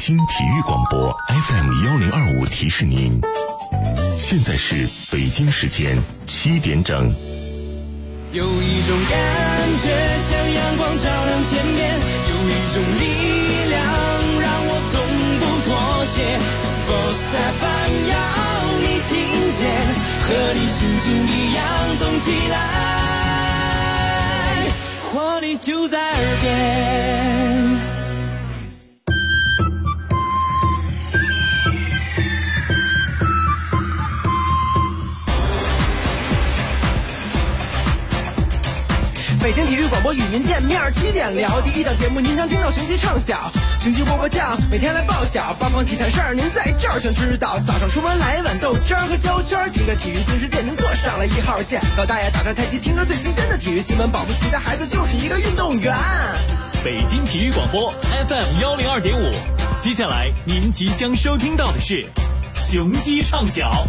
京体育广播 FM1025提示您，现在是北京时间7点整。 有一种感觉像阳光照亮天边，有一种力量让我从不妥协。Sports FM 要你听见，和你心情一样动起来，活力就在耳边。 北京体育广播与您见面，7点聊第一档节目，您将听到雄鸡唱晓，雄鸡波波酱，每天来报晓，八方体坛事儿您在这儿全知道。早上出门来碗豆汁儿和焦圈，听着体育新世界，您坐上了1号线。老大爷打着太极，听着最新鲜的体育新闻，保不齐的孩子就是一个运动员。 北京体育广播 FM102.5，接下来您即将收听到的是雄鸡唱晓。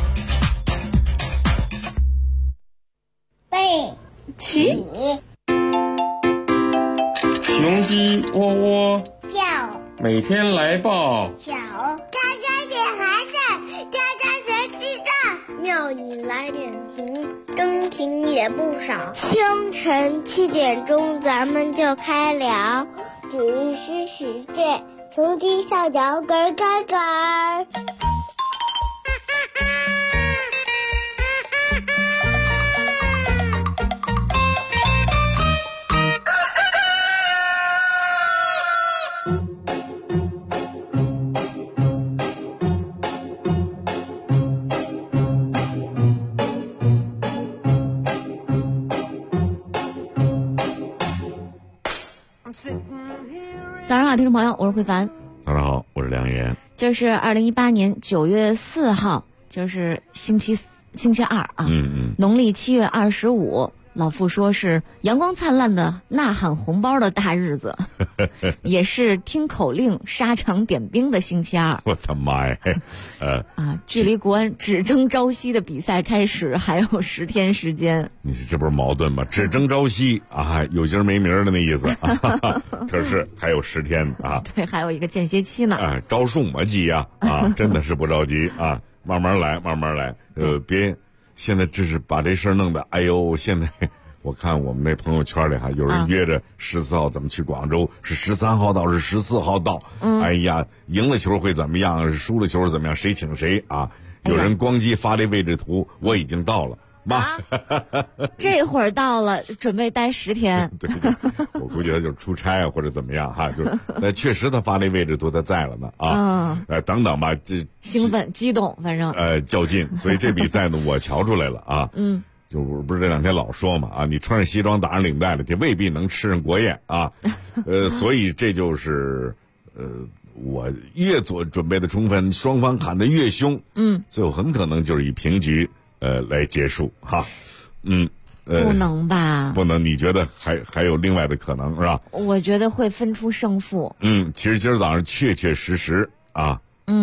背起雄鸡窝窝叫， 每天来报小家家点寒碜，家家谁知道？庙里来点情，灯情也不少。清晨7点钟，咱们就开聊体育新世界，雄鸡上脚咯咯咯。 早上好，听众朋友，我是慧凡。 早上好，我是梁岩。 这是2018年9月4号，就是星期二啊。农历7月25，老傅说是阳光灿烂的呐喊红包的大日子，也是听口令沙场点兵的星期二。 我的妈呀！ 距离国安只争朝夕的比赛开始还有10天时间。 你这不是矛盾吗？只争朝夕啊，有今儿没明儿的那意思啊。可是还有10天啊。 对，还有一个间歇期呢。 着数么急呀？真的是不着急啊，慢慢来，慢慢来。别现在这是把这事儿弄得，哎呦，现在我看我们那朋友圈里还有人约着14号怎么去广州，是13号到，是14号到。哎呀，赢了球会怎么样？输了球怎么样？谁请谁啊？有人光机发这位置图，我已经到了。妈， 这会儿到了，准备待10天。 对，我估计他就是出差啊，或者怎么样哈，就是确实他发那位置图他在了呢啊。等等吧，这兴奋激动，反正较劲，所以这比赛呢，我瞧出来了啊。就不是这2天老说嘛啊，你穿上西装打上领带了，也未必能吃上国宴啊。所以这就是我越做准备的充分，双方喊得越凶，最后很可能就是以平局来结束哈。 不能吧？ 不能，你觉得还有另外的可能是吧？ 我觉得会分出胜负。 其实今儿早上确实啊，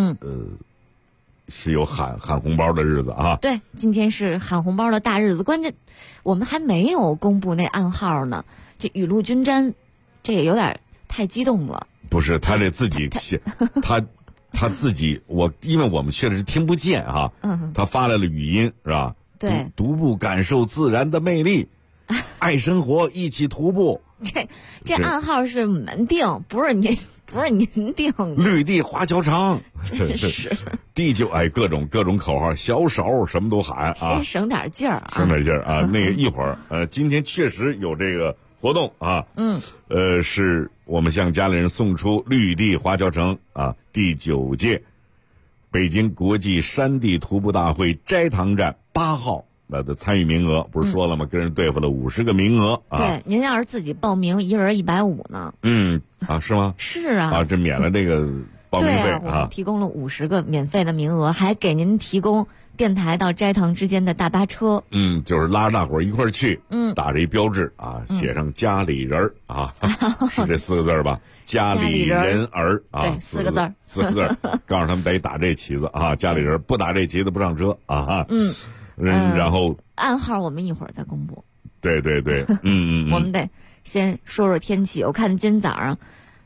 是有喊红包的日子啊。 对，今天是喊红包的大日子，关键我们还没有公布那暗号呢。这雨露均沾，这也有点太激动了。 不是，他这自己写，他自己，因为我们确实是听不见啊。他发来了语音是吧？ 对， 独步感受自然的魅力，爱生活，一起徒步。 这暗号是我们定，不是您定的。 绿地花球场， 真是地就各种口号，小手什么都喊啊， 先省点劲儿啊， 省点劲儿啊。那个一会儿今天确实有这个活动啊，是我们向家里人送出绿地花球城啊第9届北京国际山地徒步大会斋堂站8号的参与名额，不是说了吗？跟人对付了50个名额啊。 对，您要是自己报名，一人150呢。 是吗？ 是啊， 这免了这个报名费对啊。我们提供了50个免费的名额，还给您提供电台到斋堂之间的大巴车。 就是拉着大伙儿一块儿去。打着一标志啊，写上家里人儿啊，是这4个字吧？家里人儿啊， 对，4个字 ，4个字，告诉他们得打这旗子啊，家里人不打这旗子不上车啊。然后暗号我们一会儿再公布。 对， 我们得先说说天气。我看今天早上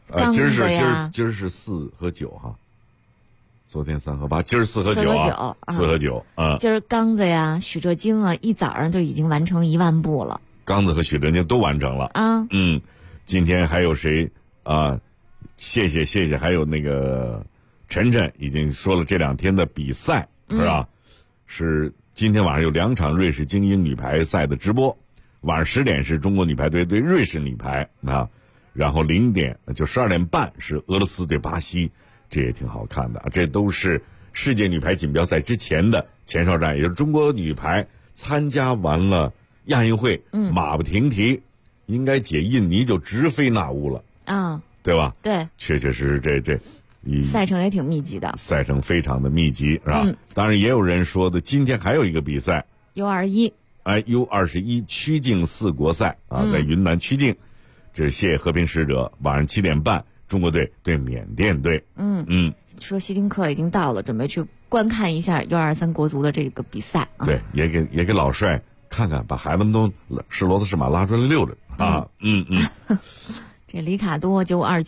今儿是4和9哈，昨天3和8，今儿4和9啊，4和9啊。 今儿刚子呀、许哲京啊，一早上就已经完成1万步了。 刚子和许哲京都完成了啊。今天还有谁啊？谢谢，还有那个晨晨已经说了这2天的比赛是吧？是今天晚上有2场瑞士精英女排赛的直播，晚上10点是中国女排队对瑞士女排啊。然后0点就12点半是俄罗斯对巴西，这也挺好看的。这都是世界女排锦标赛之前的前哨战，也就是中国女排参加完了亚运会，马不停蹄，应该解印尼就直飞那乌了啊，对吧？对，确实这赛程也挺密集的， 赛程非常的密集，是吧？当然也有人说的，今天还有一个比赛 U21， U21 曲靖4国赛啊，在云南曲靖。这是谢和平使者，晚上7点半，中国队对缅甸队。 说希丁克已经到了，准备去观看一下U23国足的这个比赛啊。 对，也给老帅看看，把孩子们都是骡子是马拉出来溜溜啊。 这里卡多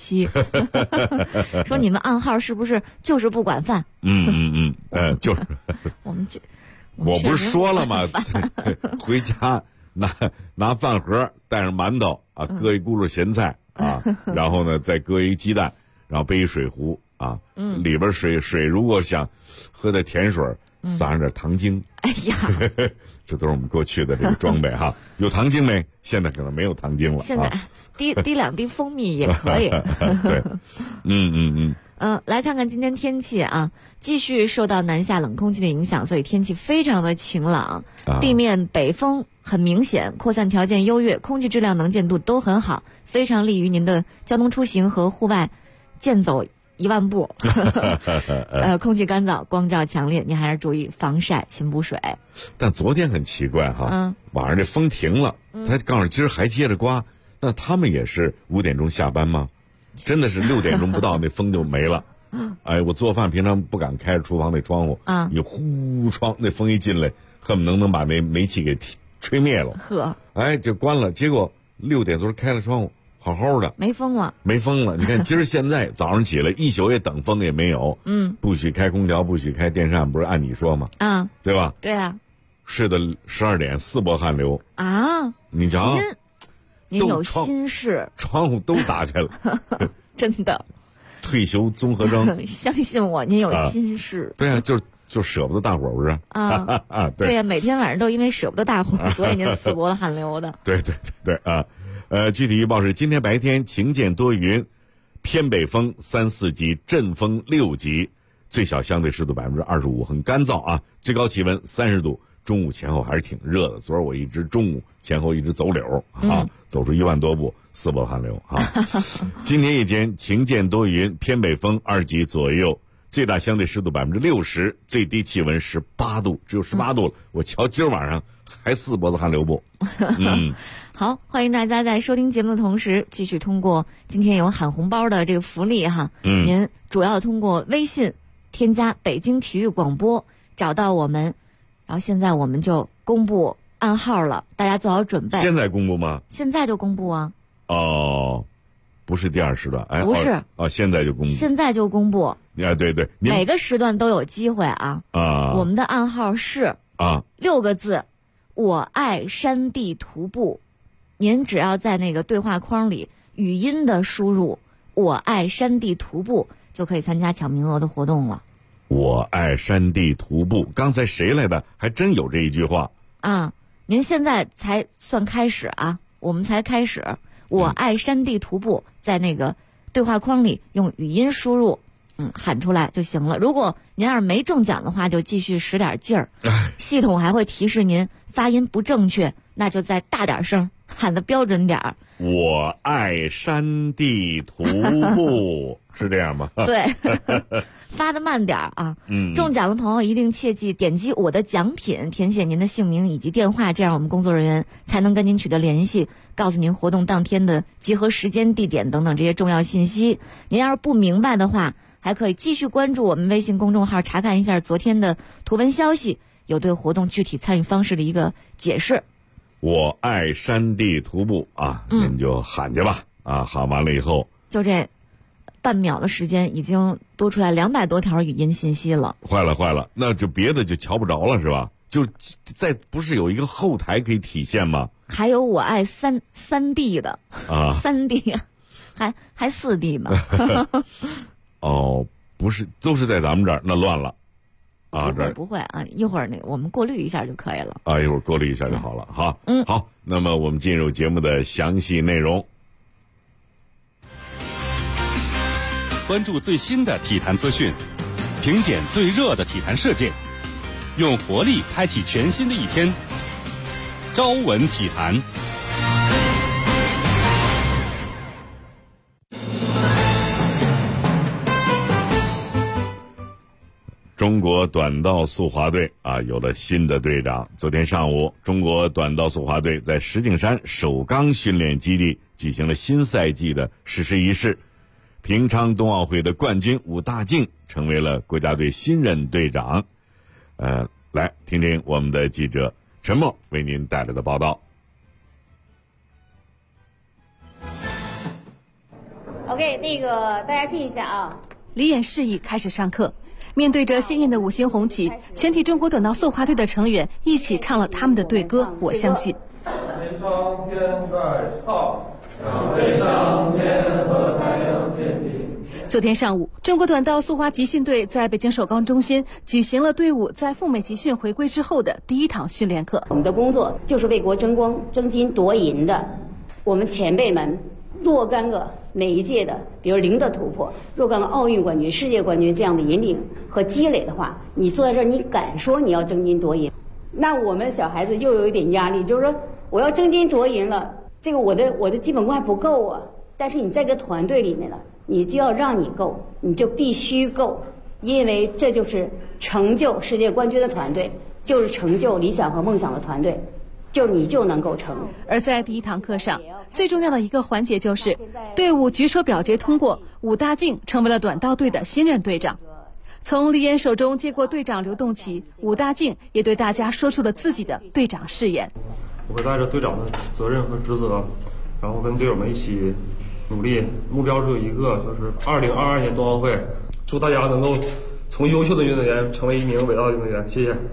927说你们暗号是不是就是不管饭？ 就是我不是说了吗？回家拿饭盒，带上馒头啊，搁一轱辘咸菜啊，然后呢再搁一鸡蛋，然后背一水壶啊，里边水如果想喝点甜水，撒上点糖精。哎呀，这都是我们过去的这个装备哈。有糖精没？现在可能没有糖精了。 现在滴2滴蜂蜜也可以。 对， 来看看今天天气啊，继续受到南下冷空气的影响，所以天气非常的晴朗，地面北风很明显，扩散条件优越，空气质量能见度都很好，非常利于您的交通出行和户外健走1万步。空气干燥，光照强烈，您还是注意防晒勤补水。 但昨天很奇怪哈，晚上这风停了，他告诉今儿还接着刮，那他们也是5点钟下班吗？真的是6点钟不到那风就没了。哎，我做饭平常不敢开着厨房那窗户啊，一呼窗那风一进来，恨不能把那煤气给吹灭了。呵，哎，就关了。结果6点多开了窗户，好好的， 没风了。 你看今儿现在早上起来一宿夜等风也没有。不许开空调，不许开电扇，不是按你说吗？啊，对吧？ 对啊。 睡到12点4波汗流啊！你瞧。 您有心事， 窗户都打开了， 真的。 退休综合征， 相信我，您有心事。 对啊，就舍不得大伙儿，不是啊？对呀，每天晚上都因为舍不得大伙儿，所以您4波汗流的。 对啊，具体预报是今天白天晴间多云，偏北风3、4级，阵风6级，最小相对湿度25%，很干燥啊，最高气温30度。中午前后还是挺热的，昨儿我中午前后一直走柳啊，走出1万多步，4波汗流啊。今天夜间晴间多云，偏北风2级左右，最大相对湿度60%，最低气温18度，只有18度了。我瞧今儿晚上还4波子汗流不？ 好，欢迎大家在收听节目的同时，继续通过今天有喊红包的这个福利哈，您主要通过微信添加北京体育广播找到我们。然后现在我们就公布暗号了，大家做好准备。 现在公布吗？ 现在就公布啊。 哦，不是第2时段，哎， 不是现在就公布。 现在就公布。 对， 每个时段都有机会啊。我们的暗号是6个字，我爱山地徒步。您只要在那个对话框里语音的输入我爱山地徒步，就可以参加抢名额的活动了。 我爱山地徒步，刚才谁来的？还真有这一句话啊！您现在才算开始啊，我们才开始。我爱山地徒步，在那个对话框里用语音输入，喊出来就行了。如果您要是没中奖的话，就继续使点劲儿，系统还会提示您发音不正确，那就再大点声，喊得标准点儿。 我爱山地徒步，是这样吗？ 对。发的慢点啊！中奖的朋友一定切记点击我的奖品，填写您的姓名以及电话，这样我们工作人员才能跟您取得联系，告诉您活动当天的集合时间、地点等等这些重要信息。您要是不明白的话，还可以继续关注我们微信公众号，查看一下昨天的图文消息，有对活动具体参与方式的一个解释。 我爱山地徒步啊，您就喊去吧啊！喊完了以后， 就这半秒的时间，已经多出来200多条语音信息了。 坏了，那就别的就瞧不着了是吧？就在不是有一个后台可以体现吗？ 还有我爱3D 的啊 ，3D， 还4D 呢。 哦，不是，都是在咱们这儿，那乱了。 不会啊，一会儿我们过滤一下就可以了。 啊，一会儿过滤一下就好了。好，好，那么我们进入节目的详细内容。 关注最新的体坛资讯，评点最热的体坛事件，用活力开启全新的一天。朝闻体坛。 中国短道速滑队有了新的队长。昨天上午，中国短道速滑队在石景山首钢训练基地举行了新赛季的誓师仪式。平昌冬奥会的冠军武大靖成为了国家队新任队长。来听听我们的记者陈默为您带来的报道。 OK， 大家静一下啊。 离演示意开始上课。面对着鲜艳的5星红旗，全体中国短道速滑队的成员一起唱了他们的队歌《我相信》。 天上天外唱，飞上天和太阳天平。 昨天上午，中国短道速滑集训队在北京首钢中心举行了队伍在赴美集训回归之后的第1堂训练课。 我们的工作就是为国争光、争金夺银的，我们前辈们若干个每一届的，比如零的突破，若干个奥运冠军、世界冠军这样的引领和积累的话，你坐在这儿，你敢说你要争金夺银？那我们小孩子又有一点压力，就是说我要争金夺银了，这个我的基本功还不够啊。但是你在这个团队里面呢，你就要让你够，你就必须够，因为这就是成就世界冠军的团队，就是成就理想和梦想的团队。就你就能够成。 而在第1堂课上，最重要的一个环节就是队伍举手表决通过，武大靖成为了短道队的新任队长。从李岩手中接过队长流动旗，武大靖也对大家说出了自己的队长誓言。 我会带着队长的责任和职责，然后跟队友们一起努力，目标只有一个，就是2022年冬奥会。祝大家能够从优秀的运动员成为一名伟大的运动员。谢谢。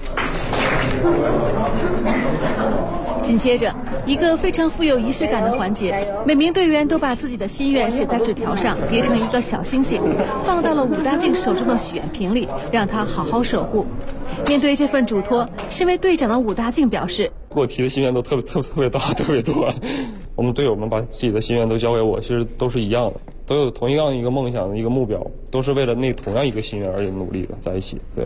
紧接着，一个非常富有仪式感的环节，每名队员都把自己的心愿写在纸条上，叠成一个小星星，放到了武大靖手中的许愿瓶里，让他好好守护。面对这份嘱托，身为队长的武大靖表示：“ 给我提的心愿都特别大，特别多。我们队友们把自己的心愿都交给我，其实都是一样的，都有同样一个梦想、一个目标，都是为了那同样一个心愿而努力的，在一起。对。”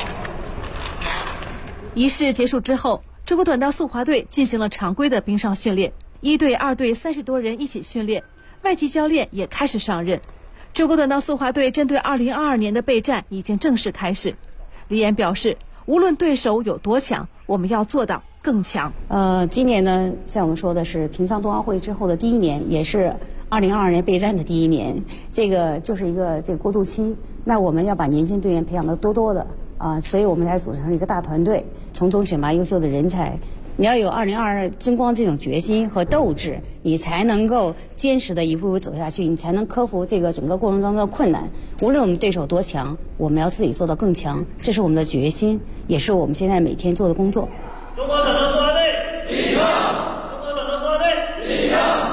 仪式结束之后，中国短道速滑队进行了常规的冰上训练，1队、2队30多人一起训练，外籍教练也开始上任。中国短道速滑队针对2022年的备战已经正式开始。李岩表示，无论对手有多强，我们要做到更强。 今年呢，像我们说的是平昌冬奥会之后的第1年，也是2022年备战的第1年，这个就是一个过渡期。那我们要把年轻队员培养的多的所以我们才组成了一个大团队，从中选拔优秀的人才。你要有2022争光这种决心和斗志，你才能够坚持的一步步走下去，你才能克服这个整个过程当中的困难。无论我们对手多强，我们要自己做到更强，这是我们的决心，也是我们现在每天做的工作。 中国短道速滑队立正！中国短道速滑队立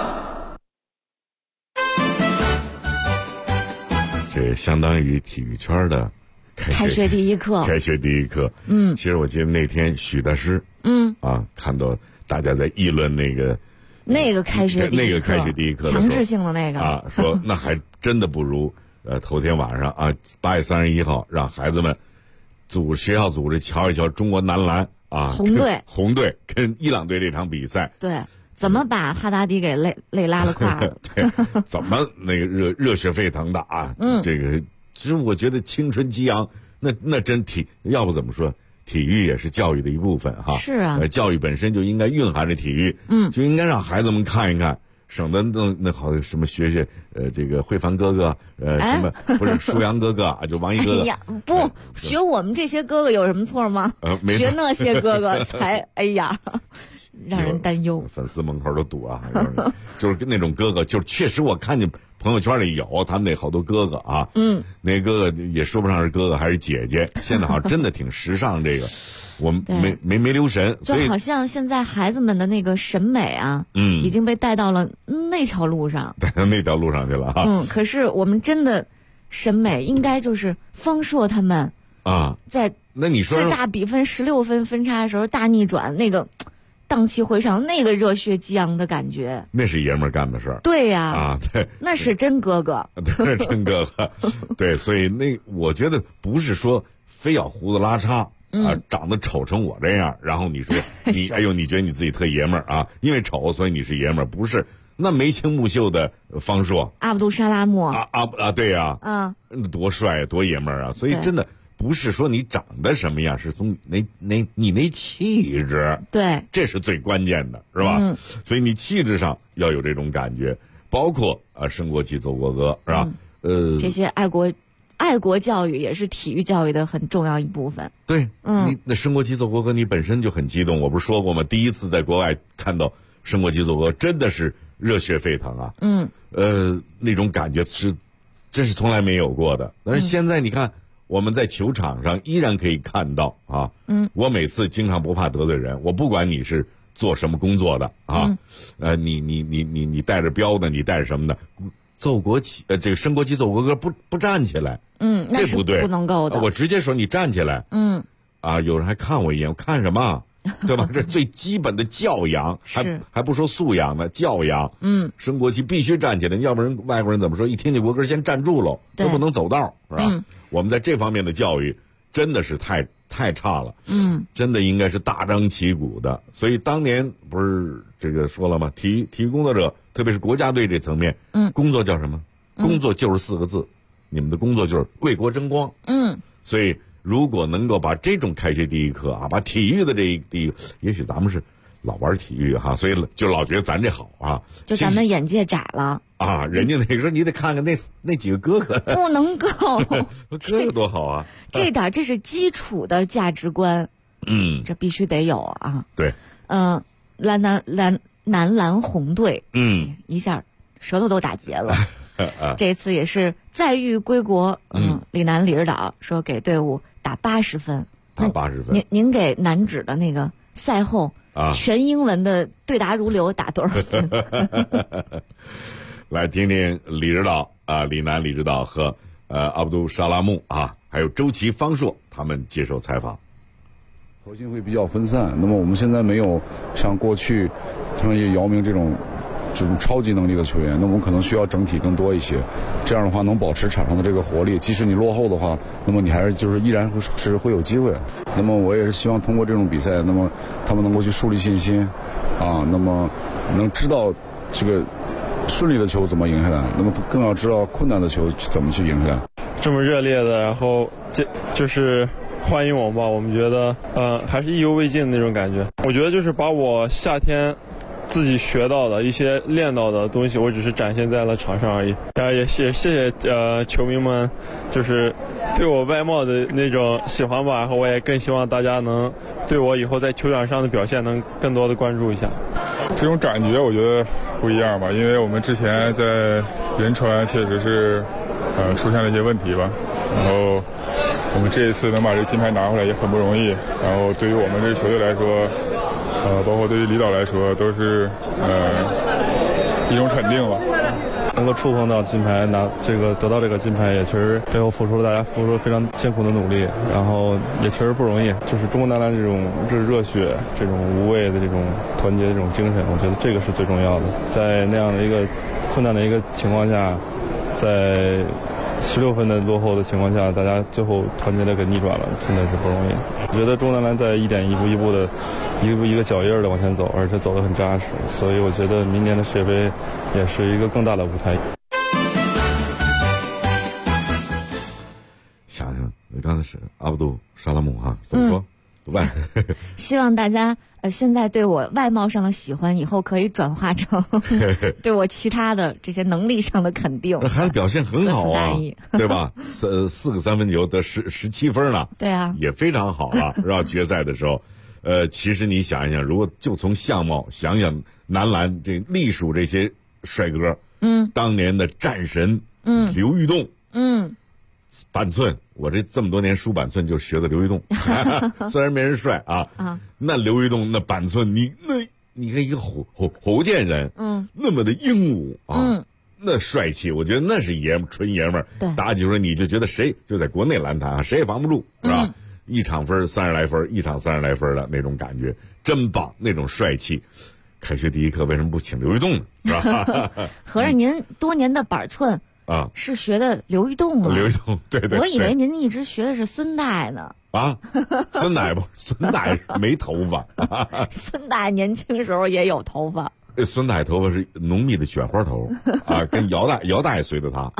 正！ 这相当于体育圈的开学第一课。 开学第一课。其实我记得那天许大师，看到大家在议论那个开学第一课， 那个开学第一课的时候， 强制性的那个说那还真的不如头天晚上8月31号让孩子们学校组织瞧一瞧中国男篮红队跟伊朗队这场比赛。 对。怎么把哈达迪给累拉了胯了？ 对，怎么那个热血沸腾的这个其实我觉得青春激昂，那真要不怎么说体育也是教育的一部分哈。 是啊， 教育本身就应该蕴含着体育，就应该让孩子们看一看，省得那好什么学这个慧凡哥哥，什么不是舒阳哥哥就王一哥哥。 哎呀，不学我们这些哥哥有什么错吗？学那些哥哥才哎呀。让人担忧， 粉丝门口都堵就是那种哥哥，就是确实我看见朋友圈里有他们那好多哥哥啊，那哥哥也说不上是哥哥还是姐姐，现在好像真的挺时尚这个。我们没留神， 就好像现在孩子们的那个审美啊，已经被带到了那条路上， 带到那条路上去了哈。 可是我们真的审美应该就是方硕他们啊， 在那你说最大比分16分分差的时候大逆转，那个荡气回肠，那个热血激昂的感觉， 那是爷们儿干的事儿。 对呀， 啊，对， 那是真哥哥， 对，真哥哥。对，所以我觉得不是说非要胡子拉碴。长得丑成我这样，然后你说你哎呦，你觉得你自己特爷们儿啊？因为丑，所以你是爷们儿，不是？那眉清目秀的方硕， 阿卜杜沙拉木对呀，多帅多爷们儿啊！所以真的不是说你长得什么样，是从你那气质， 对， 这是最关键的，是吧？所以你气质上要有这种感觉，包括升国旗奏国歌，是吧？ 这些爱国教育也是体育教育的很重要一部分。 对，你那升国旗奏国歌，你本身就很激动。我不是说过吗？第一次在国外看到升国旗奏国歌，真的是热血沸腾啊！那种感觉真是从来没有过的。但是现在你看，我们在球场上依然可以看到啊。我每次经常不怕得罪人，我不管你是做什么工作的啊，你带着标的，你带着什么的。奏国旗，这个升国旗奏国歌不站起来，这不对， 不能够的。 我直接说你站起来，有人还看我一眼，我看什么？对吧？这最基本的教养，还不说素养呢，教养。升国旗必须站起来，要不然外国人怎么说？一听见国歌先站住喽，都不能走道，是吧？我们在这方面的教育真的是太差了，真的应该是大张旗鼓的。所以当年不是这个说了吗？体育工作者。特别是国家队这层面，工作叫什么？工作就是4个字，你们的工作就是为国争光。所以如果能够把这种开学第一课啊，把体育的这一第一，也许咱们是老玩体育哈，所以就老觉得咱这好啊， 就咱们眼界窄了啊。人家那个时候你得看看那几个哥哥， 不能够， 哥哥多好啊！ 这是基础的价值观，这必须得有啊。 对， 男篮红队，一下舌头都打结了。这次也是载誉归国，李楠理事长说给队伍打80分， 打80分。 您给男指的那个赛后全英文的对答如流打多少分？ 来听听理事长李楠理事长和阿卜杜沙拉木还有周琦、方硕他们接受采访。 核心会比较分散，那么我们现在没有像过去像姚明这种超级能力的球员，那我们可能需要整体更多一些，这样的话能保持场上的这个活力，即使你落后的话，那么你还是依然是会有机会。那么我也是希望通过这种比赛，那么他们能够去树立信心那么能知道这个顺利的球怎么赢下来，那么更要知道困难的球怎么去赢下来。 这么热烈的，然后就是欢迎我们吧，我们觉得还是意犹未尽的那种感觉。我觉得就是把我夏天自己学到的一些练到的东西，我只是展现在了场上而已。也谢谢球迷们，就是对我外貌的那种喜欢吧，然后我也更希望大家能对我以后在球场上的表现能更多的关注一下。 这种感觉我觉得不一样吧，因为我们之前在仁川确实是出现了一些问题吧，然后我们这一次能把这金牌拿回来也很不容易，然后对于我们这球队来说，包括对于李导来说，都是一种肯定吧。 能够触碰到金牌，得到这个金牌，也确实背后大家付出了非常艰苦的努力，然后也确实不容易。就是中国男篮这种热血、这种无畏的这种团结、这种精神，我觉得这个是最重要的。在那样的一个困难的一个情况下，在16分的落后的情况下，大家最后团结的给逆转了，真的是不容易。我觉得中国男篮在一步一步的一个脚印儿的往前走，而且走得很扎实，所以我觉得明年的世界杯也是一个更大的舞台。 想想你刚才是阿卜杜沙拉木怎么说？ 希望大家现在对我外貌上的喜欢，以后可以转化成对我其他的这些能力上的肯定。 孩子表现很好啊，对吧？4个3分球得17分了， 对啊， 也非常好了。是吧？决赛的时候，其实你想一想，如果就从相貌想想男篮这隶属这些帅哥， 当年的战神，刘玉栋，板寸，我这么多年梳板寸就学的刘玉栋，虽然没人帅啊，那刘玉栋那板寸，你看一个福建人，那么的英武啊，那帅气，我觉得那是纯爷们儿。打起说你就觉得谁就在国内篮坛啊，谁也防不住，是吧？一场分30来分，一场30来分的那种感觉，真棒，那种帅气。开学第一课为什么不请刘玉栋呢？是吧？ 合着您多年的板寸啊， 是学的刘玉栋啊？ 刘玉栋，对。 我以为您一直学的是孙大呢。 啊，孙大没头发。 孙大年轻时候也有头发。 孙大头发是浓密的卷花头啊，跟姚大爷随着他。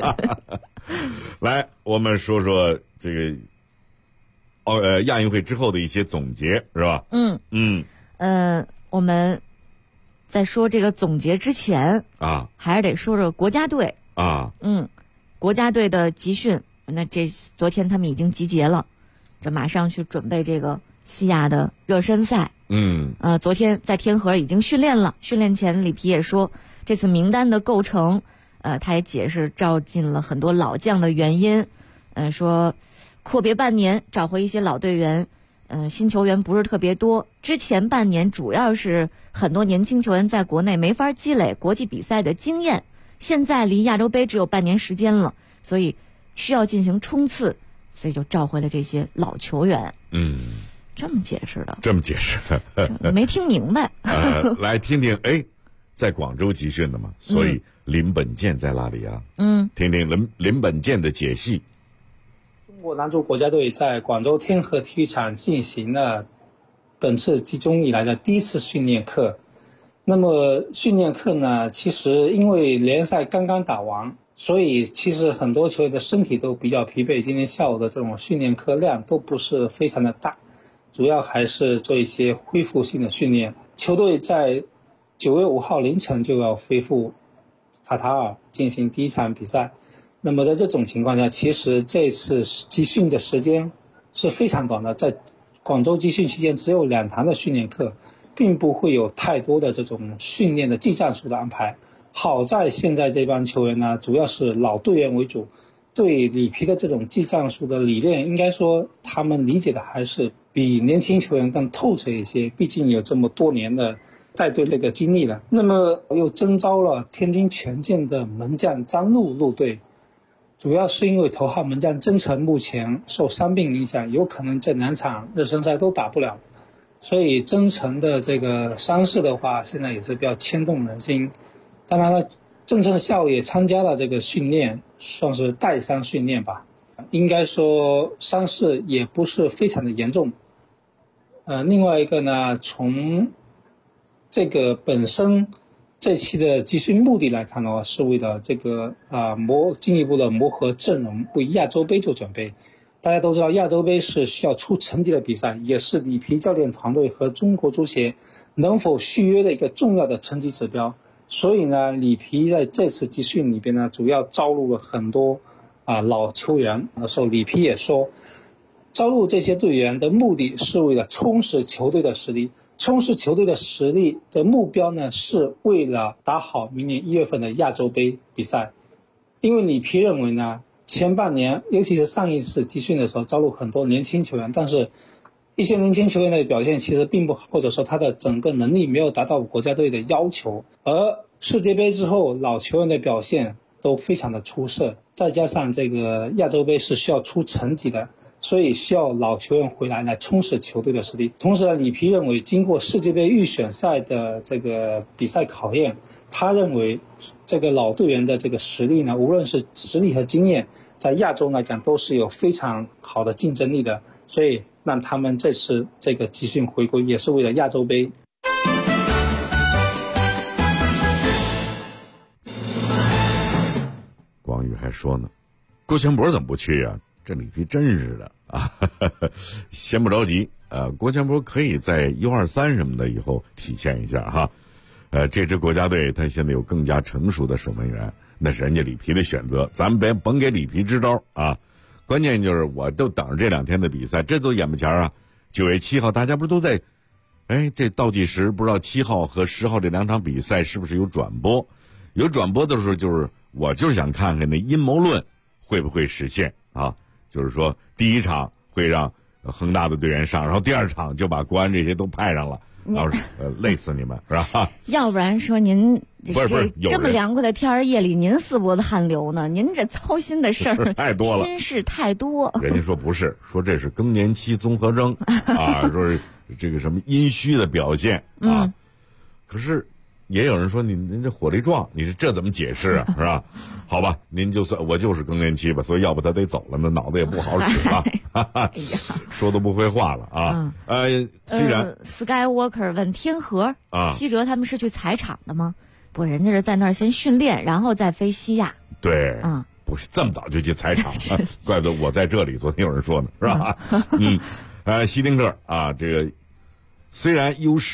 来，我们说说这个亚运会之后的一些总结，是吧？ 我们在说这个总结之前啊， 还是得说说国家队啊。 国家队的集训，那昨天他们已经集结了，这马上去准备这个西亚的热身赛。昨天在天河已经训练了，训练前里皮也说，这次名单的构成，他也解释召进了很多老将的原因，说阔别半年找回一些老队员，新球员不是特别多，之前半年主要是很多年轻球员在国内没法积累国际比赛的经验，现在离亚洲杯只有半年时间了，所以需要进行冲刺，所以就召回了这些老球员。这么解释的，没听明白。 来听听，在广州集训的嘛，所以林本健在哪里啊？听听林本健的解析。 中国男足国家队在广州天河体育场进行了本次集中以来的第一次训练课。那么训练课呢，其实因为联赛刚刚打完，所以其实很多球员的身体都比较疲惫，今天下午的这种训练课量都不是非常的大，主要还是做一些恢复性的训练。球队在9月5号凌晨就要飞赴卡塔尔进行第一场比赛。那么在这种情况下，其实这次集训的时间是非常短的，在广州集训期间只有2堂的训练课，并不会有太多的这种训练的技战术的安排。好在现在这帮球员呢，主要是老队员为主，对里皮的这种技战术的理念，应该说他们理解的还是比年轻球员更透彻一些，毕竟有这么多年的带队这个经历了。那么又征召了天津权健的门将张路入队，主要是因为头号门将曾诚目前受伤病影响，有可能这2场热身赛都打不了，所以曾诚的这个伤势的话，现在也是比较牵动人心。当然了，曾诚下午也参加了这个训练，算是带伤训练吧，应该说伤势也不是非常的严重。另外一个呢，从这个本身这期的集训目的来看的话，是为了这个进一步的磨合阵容，为亚洲杯做准备。大家都知道，亚洲杯是需要出成绩的比赛，也是里皮教练团队和中国足协能否续约的一个重要的成绩指标。所以呢，里皮在这次集训里边呢，主要招入了很多老球员。那时候里皮也说，招入这些队员的目的是为了充实球队的实力。充实球队的实力的目标呢，是为了打好明年1月份的亚洲杯比赛。因为里皮认为呢，前半年尤其是上一次集训的时候，招入很多年轻球员，但是一些年轻球员的表现其实并不好，或者说他的整个能力没有达到国家队的要求。而世界杯之后，老球员的表现都非常的出色，再加上这个亚洲杯是需要出成绩的，所以需要老球员回来充实球队的实力。同时呢，里皮认为经过世界杯预选赛的这个比赛考验，他认为这个老队员的这个实力呢，无论是实力和经验，在亚洲来讲都是有非常好的竞争力的，所以让他们这次这个集训回归也是为了亚洲杯。 光宇还说呢，郭全博怎么不去啊？这里皮真是的啊！先不着急，郭全博可以在U23什么的以后体现一下哈。这支国家队他现在有更加成熟的守门员，那是人家里皮的选择，咱们甭给里皮支招啊。关键就是我都等着这2天的比赛，这都眼巴前啊。9月7号大家不是都在，这倒计时，不知道7号和10号这2场比赛是不是有转播？ 有转播的时候，我就是想看看那阴谋论会不会实现啊？就是说第一场会让恒大的队员上，然后第二场就把国安这些都派上了，然后累死你们是吧？ 要不然说您不是这么凉快的天儿夜里，您4波的汗流呢？您这操心的事儿太多了， 心事太多。 人家说不是，说这是更年期综合征啊，说是这个什么阴虚的表现啊。可是也有人说您这火力壮，你这怎么解释啊？是吧？好吧，您就算我就是更年期吧，所以要不他得走了，那脑子也不好使了，说都不会话了啊。虽然 Skywalker 问天河西哲他们是去踩场的吗？不，人家是在那儿先训练，然后再飞西亚。 对，不是这么早就去踩场，怪不得我在这里。昨天有人说呢，是吧？希丁克啊，这个虽然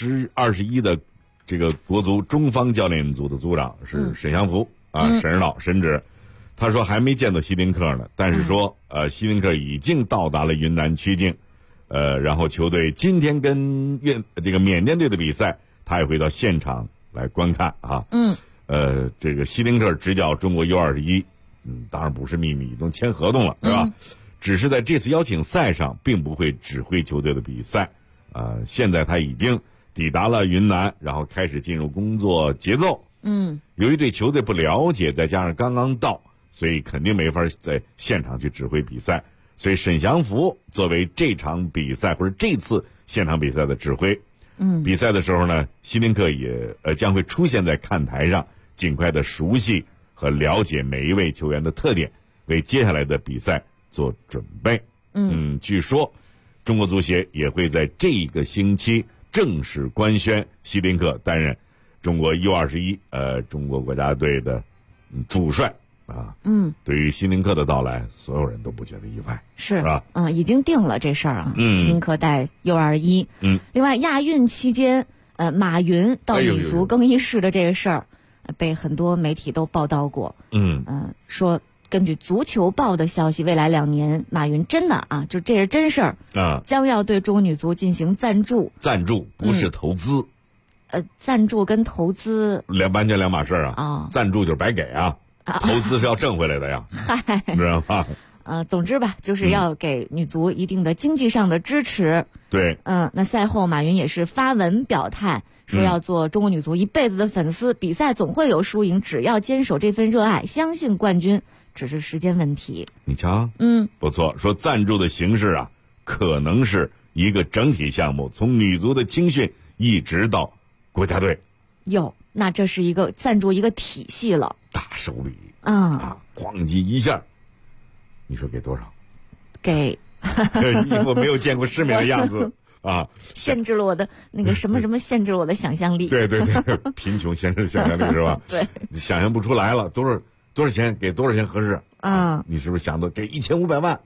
U21的这个国足中方教练组的组长是沈祥福沈指导沈指，他说还没见到希丁克呢，但是说希丁克已经到达了云南曲靖，然后球队今天跟这个缅甸队的比赛，他也会到现场来观看啊。这个希丁克执教中国 U21，当然不是秘密，已经签合同了，是吧？只是在这次邀请赛上并不会指挥球队的比赛，现在他已经抵达了云南，然后开始进入工作节奏。由于对球队不了解，再加上刚刚到，所以肯定没法在现场去指挥比赛。所以沈祥福作为这场比赛或者这次现场比赛的指挥，比赛的时候呢，希丁克也将会出现在看台上，尽快的熟悉和了解每一位球员的特点，为接下来的比赛做准备。据说中国足协也会在这一个星期正式官宣希丁克担任中国 U21 中国国家队的主帅啊。对于希丁克的到来，所有人都不觉得意外， 是吧？ 已经定了这事儿啊。希丁克带 U21。另外亚运期间，马云到女足更衣室的这个事儿，被很多媒体都报道过。说根据足球报的消息，未来2年马云真的就这是真事儿将要对中国女足进行赞助不是投资。 赞助跟投资完全两码事啊。赞助就是白给投资是要挣回来的呀。 嗨， 你知道吗？ 总之吧，就是要给女足一定的经济上的支持。 对。 那赛后马云也是发文表态，说要做中国女足一辈子的粉丝，比赛总会有输赢，只要坚守这份热爱，相信冠军只是时间问题。 你瞧，不错。说赞助的形式可能是一个整体项目，从女足的青训一直到国家队。 那这是一个赞助一个体系了， 大手笔哐叽一下，你说给多少？ 给一副没有见过世面的样子限制了我的那个什么什么，限制了我的想象力。 对，贫穷限制想象力是吧？ 对， 想象不出来了。多少钱？给多少钱合适？你是不是想到给1500万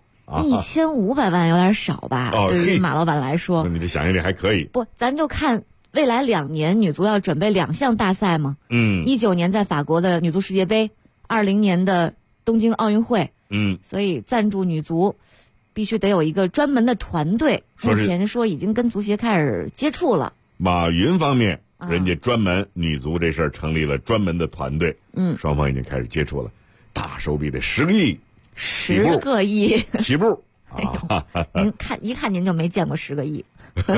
？1500万有点少吧？对于马老板来说， 那你这想象力还可以。 不，咱就看未来2年女足要准备2项大赛嘛。19年在法国的女足世界杯，20年的东京奥运会。所以赞助女足必须得有一个专门的团队。目前说已经跟足协开始接触了。 马云方面，人家专门女足这事儿成立了专门的团队。双方已经开始接触了，大手笔的10个亿 ，10个亿起步。 您一看您就没见过10个亿。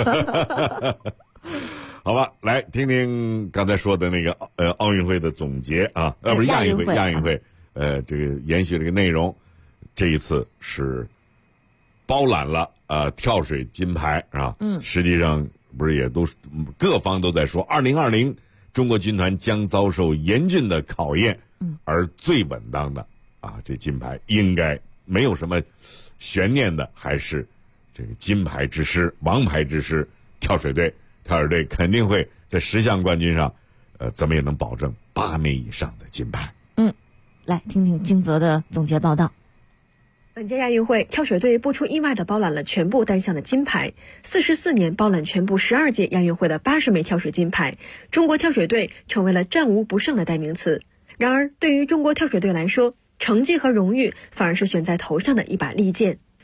好吧，来听听刚才说的那个奥运会的总结不是亚运会，这个延续这个内容，这一次是包揽了跳水金牌实际上不是也都各方都在说2020中国军团将遭受严峻的考验，而最稳当的这金牌应该没有什么悬念的，还是这个金牌之师、王牌之师跳水队肯定会在10项冠军上怎么也能保证8枚以上的金牌。 来听听金泽的总结报道。 本届亚运会，跳水队不出意外地包揽了全部单项的金牌，44年包揽全部12届亚运会的80枚跳水金牌，中国跳水队成为了战无不胜的代名词。然而，对于中国跳水队来说，成绩和荣誉反而是悬在头上的一把利剑。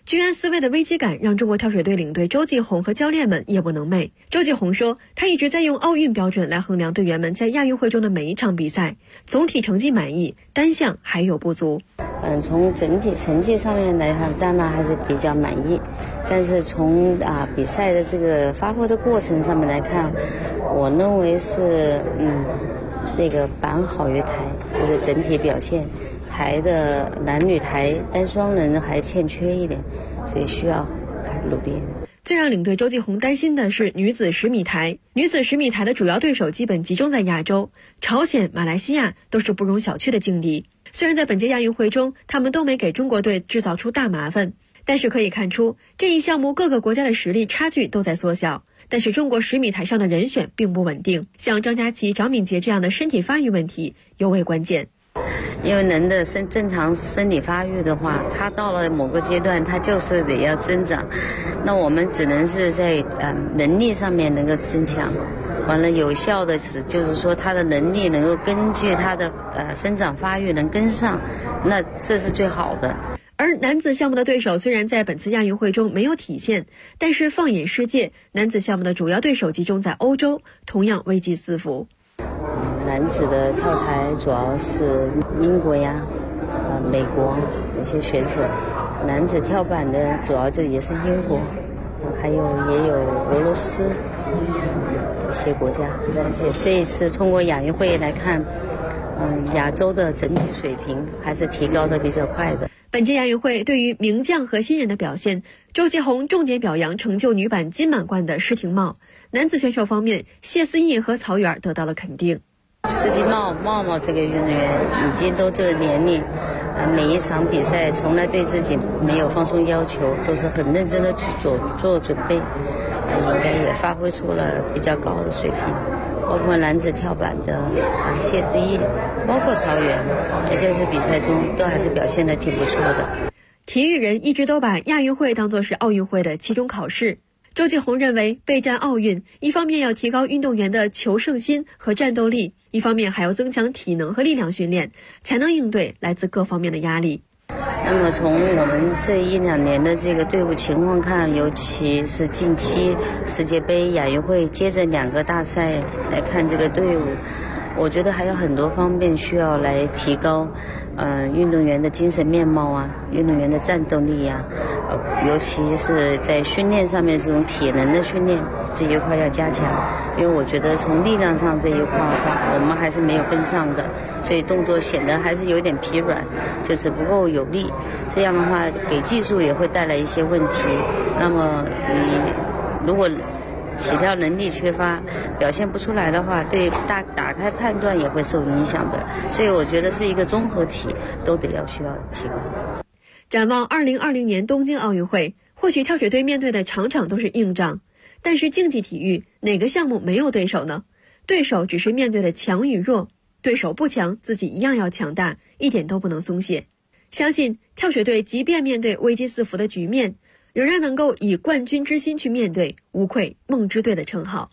居安思危的危机感让中国跳水队领队周继红和教练们夜不能寐。周继红说，他一直在用奥运标准来衡量队员们在亚运会中的每一场比赛，总体成绩满意，单项还有不足。 从整体成绩上面来看，当然还是比较满意，但是从比赛的这个发挥的过程上面来看，我认为是那个板好于台，就是整体表现。台的男女台单双人还欠缺一点，所以需要努力。 最让领队周继红担心的是女子10米台。女子10米台的主要对手基本集中在亚洲，朝鲜、马来西亚都是不容小觑的劲敌。虽然在本届亚运会中，他们都没给中国队制造出大麻烦，但是可以看出这一项目各个国家的实力差距都在缩小。但是中国10米台上的人选并不稳定，像张家齐、找敏捷这样的身体发育问题尤为关键。 因为人的正常生理发育的话，他到了某个阶段，他就是得要增长。那我们只能是在能力上面能够增强，完了有效的就是说他的能力能够根据他的生长发育能跟上，那这是最好的。 而男子项目的对手虽然在本次亚运会中没有体现，但是放眼世界，男子项目的主要对手集中在欧洲，同样危机四伏。 男子的跳台主要是英国呀、美国有些选手，男子跳板的主要就也是英国，也有俄罗斯一些国家。而且这一次通过亚运会来看，亚洲的整体水平还是提高的比较快的。 本届亚运会对于名将和新人的表现，周继红重点表扬成就女板金满贯的施廷懋。男子选手方面，谢思义和曹远得到了肯定。 施廷懋这个运动员已经都这个年龄，每一场比赛从来对自己没有放松要求，都是很认真的去做准备，应该也发挥出了比较高的水平。包括男子跳板的谢思义，包括曹远，在这次比赛中都还是表现得挺不错的。 体育人一直都把亚运会当作是奥运会的期中考试。周继红认为，备战奥运，一方面要提高运动员的求胜心和战斗力，一方面还要增强体能和力量训练，才能应对来自各方面的压力。 那么从我们这1-2年的这个队伍情况看，尤其是近期世界杯、亚运会接着2个大赛来看这个队伍，我觉得还有很多方面需要来提高，运动员的精神面貌啊，运动员的战斗力啊，尤其是在训练上面这种体能的训练这一块要加强，因为我觉得从力量上这一块的话，我们还是没有跟上的，所以动作显得还是有点疲软，就是不够有力，这样的话给技术也会带来一些问题。那么你如果起跳能力缺乏，表现不出来的话，对打开判断也会受影响的。所以我觉得是一个综合体，都需要提高。 展望2020年东京奥运会，或许跳水队面对的场场都是硬仗，但是竞技体育哪个项目没有对手呢？对手只是面对的强与弱，对手不强，自己一样要强大，一点都不能松懈。相信跳水队即便面对危机四伏的局面，仍然能够以冠军之心去面对，无愧梦之队的称号。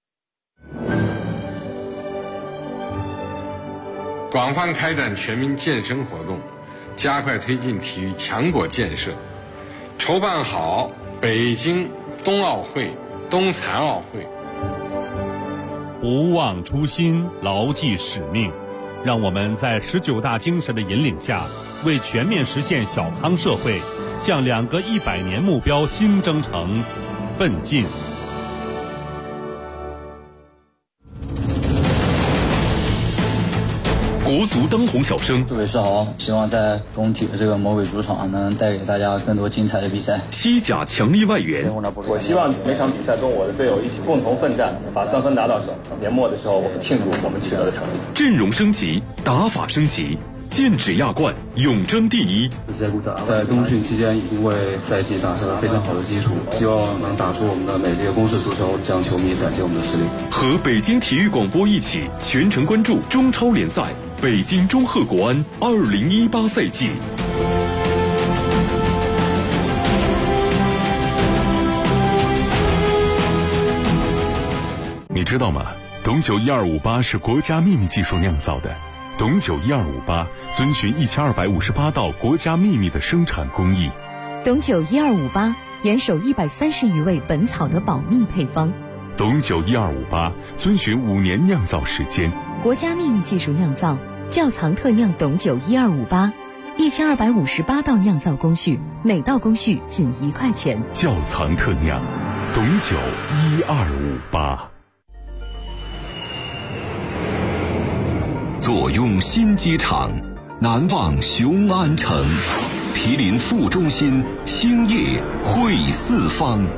广泛开展全民健身活动，加快推进体育强国建设，筹办好北京冬奥会、冬残奥会。 不忘初心，牢记使命，让我们在19大精神的引领下，为全面实现小康社会，向2个100年目标新征程奋进。 国足当红小生， 各位是好，希望在工体的这个魔鬼主场能带给大家更多精彩的比赛。 西甲强力外援， 我希望每场比赛跟我的队友一起共同奋战，把3分拿到手。年末的时候，我们庆祝我们取得的成绩。 阵容升级，打法升级，剑指亚冠，永争第一。 在冬训期间已经为赛季打下了非常好的基础，希望能打出我们的美丽的攻势足球，向球迷展现我们的实力。 和北京体育广播一起全程关注中超联赛北京中赫国安2018赛季。你知道吗？董酒1258是国家秘密技术酿造的。董酒1258遵循1258道国家秘密的生产工艺， 董酒1258严守130余味本草的保密配方。 董酒1258遵循5年酿造时间， 国家秘密技术酿造，窖藏特酿董酒1258，1258道酿造工序，每道工序仅1块钱。 窖藏特酿董酒1258。 坐拥新机场，难忘雄安城，毗邻副中心，兴业汇四方。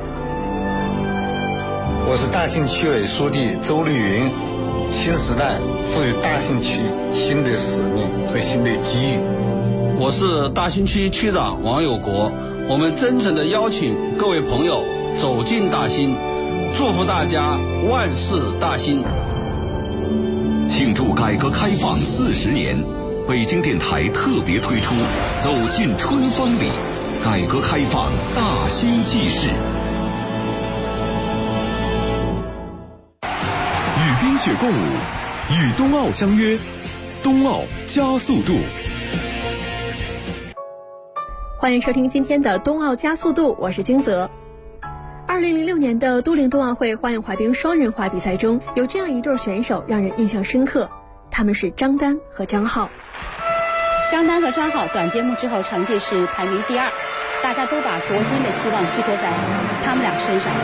我是大兴区委书记周绿云。新时代赋予大兴区新的使命和新的机遇。 我是大兴区区长王有国。我们真诚地邀请各位朋友走进大兴，祝福大家万事大兴。 庆祝改革开放40年，北京电台特别推出走进春风里，改革开放大兴纪事。 与冰雪共舞，与冬奥相约，冬奥加速度。 欢迎收听今天的冬奥加速度，我是金泽。2006年的都灵冬奥会花样滑冰双人滑比赛中，有这样一对选手让人印象深刻，他们是张丹和张浩。 张丹和张浩短节目之后成绩是排名第2，大家都把夺金的希望寄托在他们俩身上。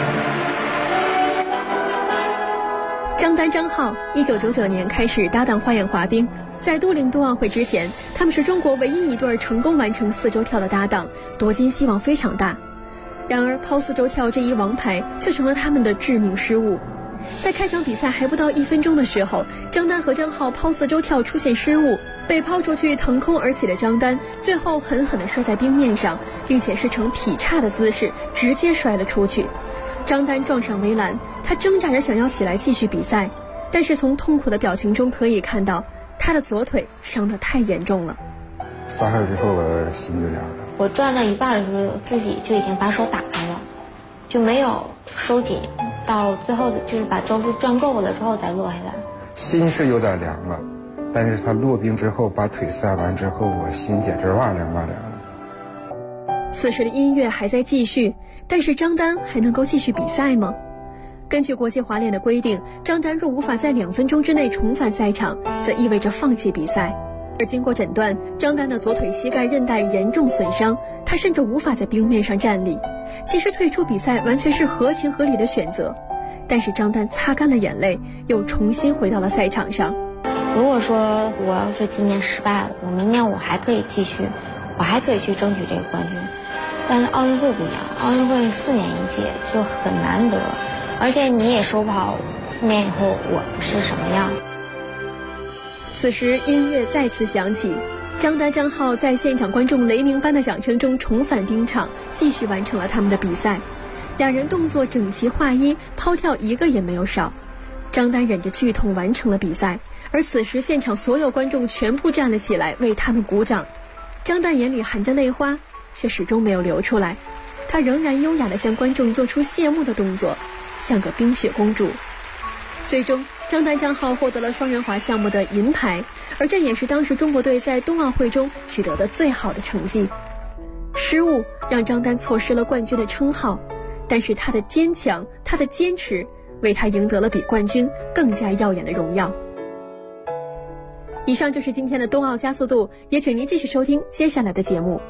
张丹、张浩1999年开始搭档花样滑冰，在都灵冬奥会之前，他们是中国唯一一对成功完成4周跳的搭档，夺金希望非常大。然而抛4周跳这一王牌却成了他们的致命失误。在开场比赛还不到1分钟的时候，张丹和张浩抛4周跳出现失误，被抛出去腾空而起的张丹最后狠狠地摔在冰面上，并且是呈劈叉的姿势直接摔了出去。张丹撞上围栏，他挣扎着想要起来继续比赛，但是从痛苦的表情中可以看到他的左腿伤得太严重了。 3下之后我心就凉了。 我转到一半的时候，自己就已经把手打开了，就没有收紧，到最后就是把周数转够了之后再落下来。 心是有点凉了，但是他落冰之后把腿摔完之后，我心简直哇凉哇凉了。 此时的音乐还在继续，但是张丹还能够继续比赛吗？根据国际滑联的规定，张丹若无法在2分钟之内重返赛场，则意味着放弃比赛。而经过诊断，张丹的左腿膝盖韧带严重损伤，他甚至无法在冰面上站立。其实退出比赛完全是合情合理的选择，但是张丹擦干了眼泪，又重新回到了赛场上。 如果说我要是今年失败了，我明年我还可以继续，我还可以去争取这个冠军。但是奥运会不一样，奥运会4年一届就很难得，而且你也说不好4年以后我是什么样。 此时音乐再次响起，张丹、张浩在现场观众雷鸣般的掌声中重返冰场，继续完成了他们的比赛。两人动作整齐划一，抛跳一个也没有少。张丹忍着剧痛完成了比赛，而此时现场所有观众全部站了起来为他们鼓掌。张丹眼里含着泪花，却始终没有流出来，她仍然优雅地向观众做出谢幕的动作，像个冰雪公主。最终张丹、张浩获得了双人滑项目的银牌，而这也是当时中国队在冬奥会中取得的最好的成绩。失误让张丹错失了冠军的称号，但是他的坚强，他的坚持，为他赢得了比冠军更加耀眼的荣耀。以上就是今天的冬奥加速度，也请您继续收听接下来的节目。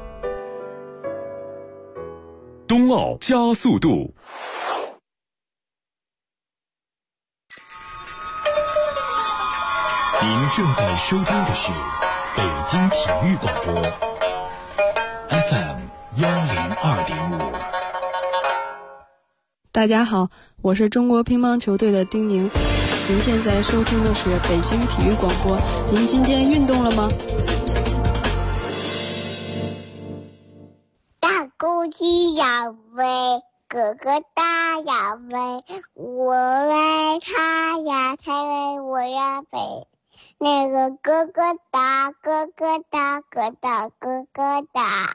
冬奥加速度。 您正在收听的是北京体育广播 FM 102.5。 大家好，我是中国乒乓球队的丁宁。您现在收听的是北京体育广播。您今天运动了吗？ 大公鸡要飞，哥哥大要飞，我为他呀，才为我呀飞。那个哥哥大，哥哥大，哥大，哥哥大。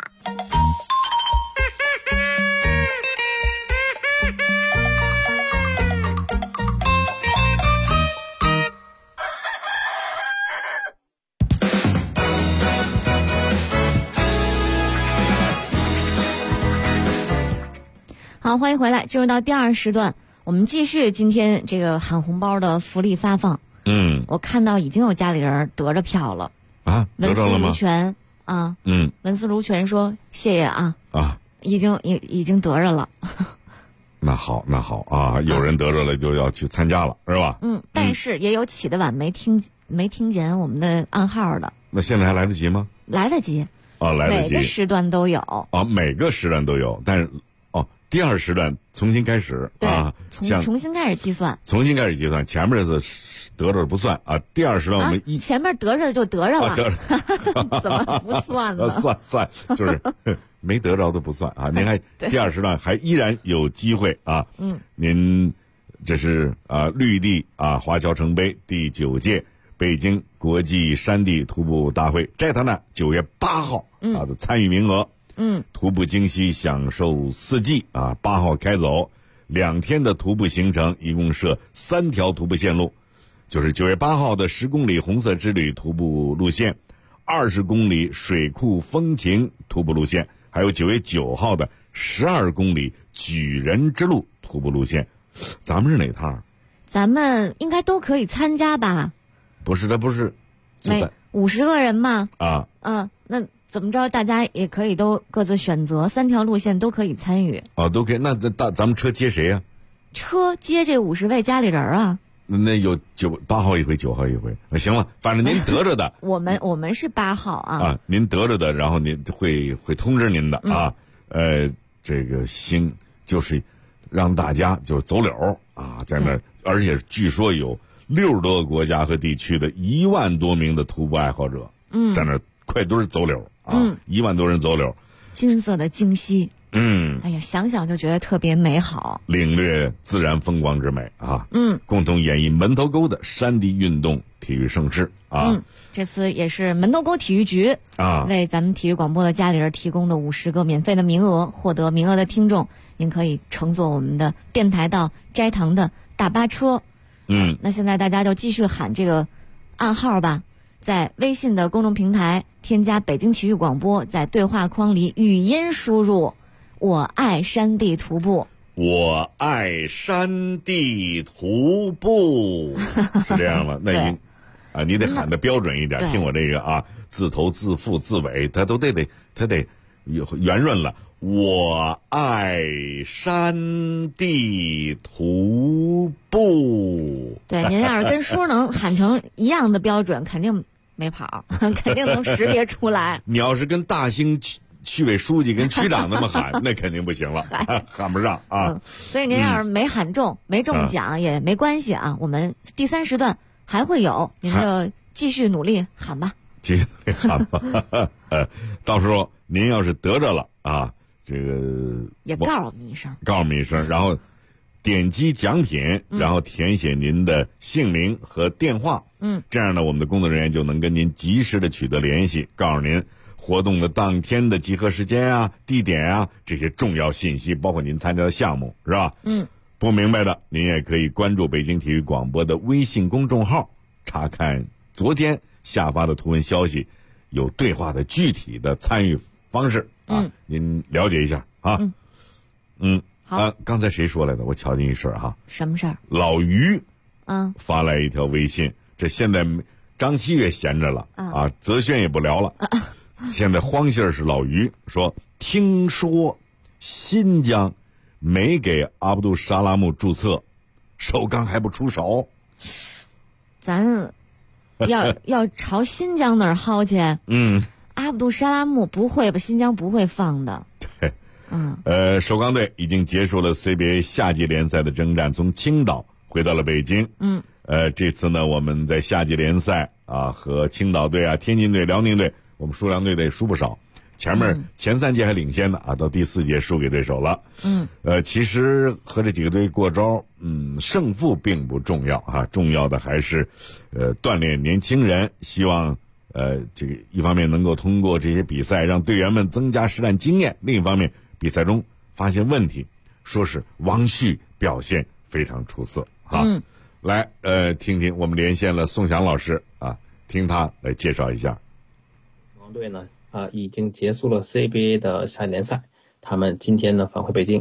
好，欢迎回来，进入到第2时段，我们继续今天这个喊红包的福利发放。我看到已经有家里人得着票了啊，得着了吗？ 文思如泉啊，文思如泉说谢谢啊，已经得着了。 那好啊，有人得着了就要去参加了，是吧？ 但是也有起得晚没听见我们的暗号的。 那现在还来得及吗？ 来得及啊，来得及， 每个时段都有啊，每个时段都有，但是第2时段重新开始啊， 重新开始计算， 前面的得着不算啊。第2时段我们前面得着就得着了，怎么不算呢？ 算，就是没得着的不算啊。您还第2时段还依然有机会啊。您这是绿地华侨城杯第9届北京国际山地徒步大会斋堂站9月8号的参与名额。徒步京西享受4季8号开走，2天的徒步行程，一共设3条徒步线路，就是9月8号的10公里红色之旅徒步路线，20公里水库风情徒步路线，还有9月9号的12公里举人之路徒步路线。咱们是哪趟？ 咱们应该都可以参加吧？ 不是， 每50个人嘛。那怎么着，大家也可以都各自选择3条路线都可以参与。 都可以。那咱们车接谁呀？ 车接这50位家里人啊。 那有8号一回，9号一回。行了，反正您得着的。 我们是8号啊。 您得着的，然后您会通知您的啊。这个就是让大家就走柳啊，在那儿，而且据说有60多个国家和地区的1万多名的徒步爱好者，在那儿快堆走柳啊，1万多人走柳， 金色的京西，哎呀，想想就觉得特别美好， 领略自然风光之美啊，共同演绎门头沟的山地运动体育盛世啊。 这次也是门头沟体育局为咱们体育广播的家里人提供的50个免费的名额，获得名额的听众，您可以乘坐我们的电台到斋堂的大巴车。那现在大家就继续喊这个暗号吧，在微信的公众平台添加北京体育广播，在对话框里语音输入我爱山地徒步， 我爱山地徒步，是这样吗？那你得喊的标准一点，听我这个字头字腹字尾它得圆润了。我爱山地徒步。 对，您要是跟叔能喊成一样的标准，肯定没跑，肯定能识别出来。 你要是跟大兴区委书记跟区长那么喊，那肯定不行了，喊不上啊。 所以您要是没喊中，没中奖也没关系啊，我们第3时段还会有，您就继续努力喊吧。 继续努力喊吧。到时候您要是得着了这个也告诉我们一声， 然后点击奖品，然后填写您的姓名和电话，这样呢，我们的工作人员就能跟您及时的取得联系，告诉您活动的当天的集合时间地点这些重要信息，包括您参加的项目，是吧？不明白的，您也可以关注北京体育广播的微信公众号，查看昨天下发的图文消息，有对话的具体的参与方式您了解一下啊。 好， 刚才谁说来的？我瞧见一事什么事儿？ 老于发来一条微信，这现在张七月闲着了泽轩也不聊了，现在慌信儿是老于说，听说新疆没给阿卜杜沙拉木注册，首钢还不出手， 咱要朝新疆那儿薅去。阿卜杜沙拉木不会吧？新疆不会放的。 对，首钢队已经结束了 CBA 夏季联赛的征战，从青岛回到了北京。这次呢，我们在夏季联赛和青岛队天津队、辽宁队，我们输两队得输不少。前3届还领先的到第4届输给对手了。其实和这几个队过招，胜负并不重要重要的还是锻炼年轻人，希望这个一方面能够通过这些比赛让队员们增加实战经验，另一方面比赛中发现问题，说是王旭表现非常出色来听听，我们连线了宋翔老师听他来介绍一下。 王队呢已经结束了 CBA 的夏季联赛，他们今天呢返回北京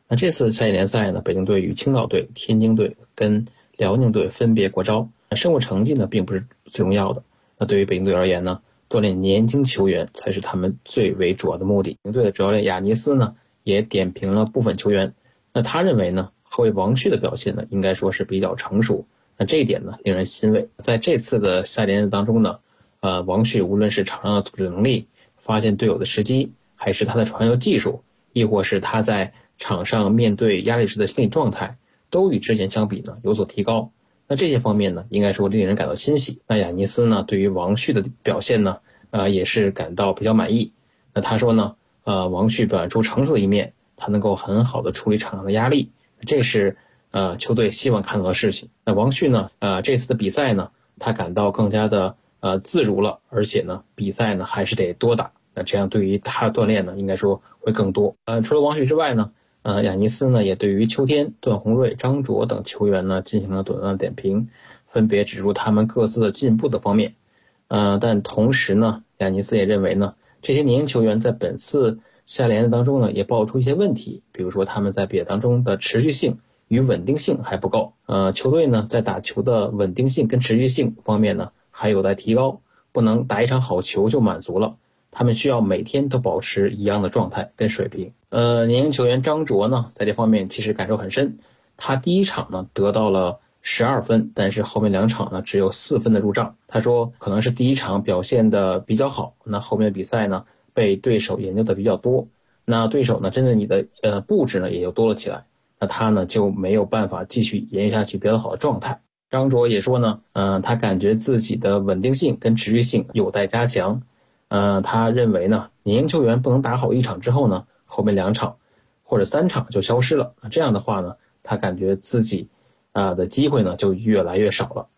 那这次夏季联赛呢，北京队与青岛队、天津队跟辽宁队分别过招，胜负成绩呢并不是最重要的。那对于北京队而言呢，锻炼年轻球员才是他们最为主要的目的。北京队的主教练亚尼斯呢也点评了部分球员，那他认为呢，后卫王旭的表现呢应该说是比较成熟，那这一点呢令人欣慰。在这次的夏联赛当中呢，王旭无论是场上的组织能力、发现队友的时机，还是他的传球技术，亦或是他在场上面对压力时的心理状态，都与之前相比呢有所提高。那这些方面呢应该说令人感到欣喜。那亚尼斯呢对于王旭的表现呢也是感到比较满意。那他说呢王旭表现出成熟的一面，他能够很好的处理场上的压力，这是球队希望看到的事情。那王旭呢这次的比赛呢他感到更加的自如了，而且呢比赛呢还是得多打，那这样对于他的锻炼呢应该说会更多。除了王旭之外呢亚尼斯呢也对于秋天、段宏瑞、张卓等球员呢进行了短暂的点评，分别指出他们各自的进步的方面。但同时呢亚尼斯也认为呢，这些年轻球员在本次夏联赛当中呢也爆出一些问题，比如说他们在比赛当中的持续性与稳定性还不够。球队呢在打球的稳定性跟持续性方面呢还有待提高，不能打一场好球就满足了，他们需要每天都保持一样的状态跟水平。年轻球员张卓呢在这方面其实感受很深，他第一场呢得到了12分，但是后面2场呢只有4分的入账。他说可能是第一场表现的比较好，那后面的比赛呢被对手研究的比较多，那对手呢针对你的布置呢也就多了起来，那他呢就没有办法继续延续下去比较好的状态。张卓也说呢他感觉自己的稳定性跟持续性有待加强。他认为呢年轻球员不能打好1场之后呢后面2场或者3场就消失了，那这样的话呢他感觉自己的机会呢就越来越少了。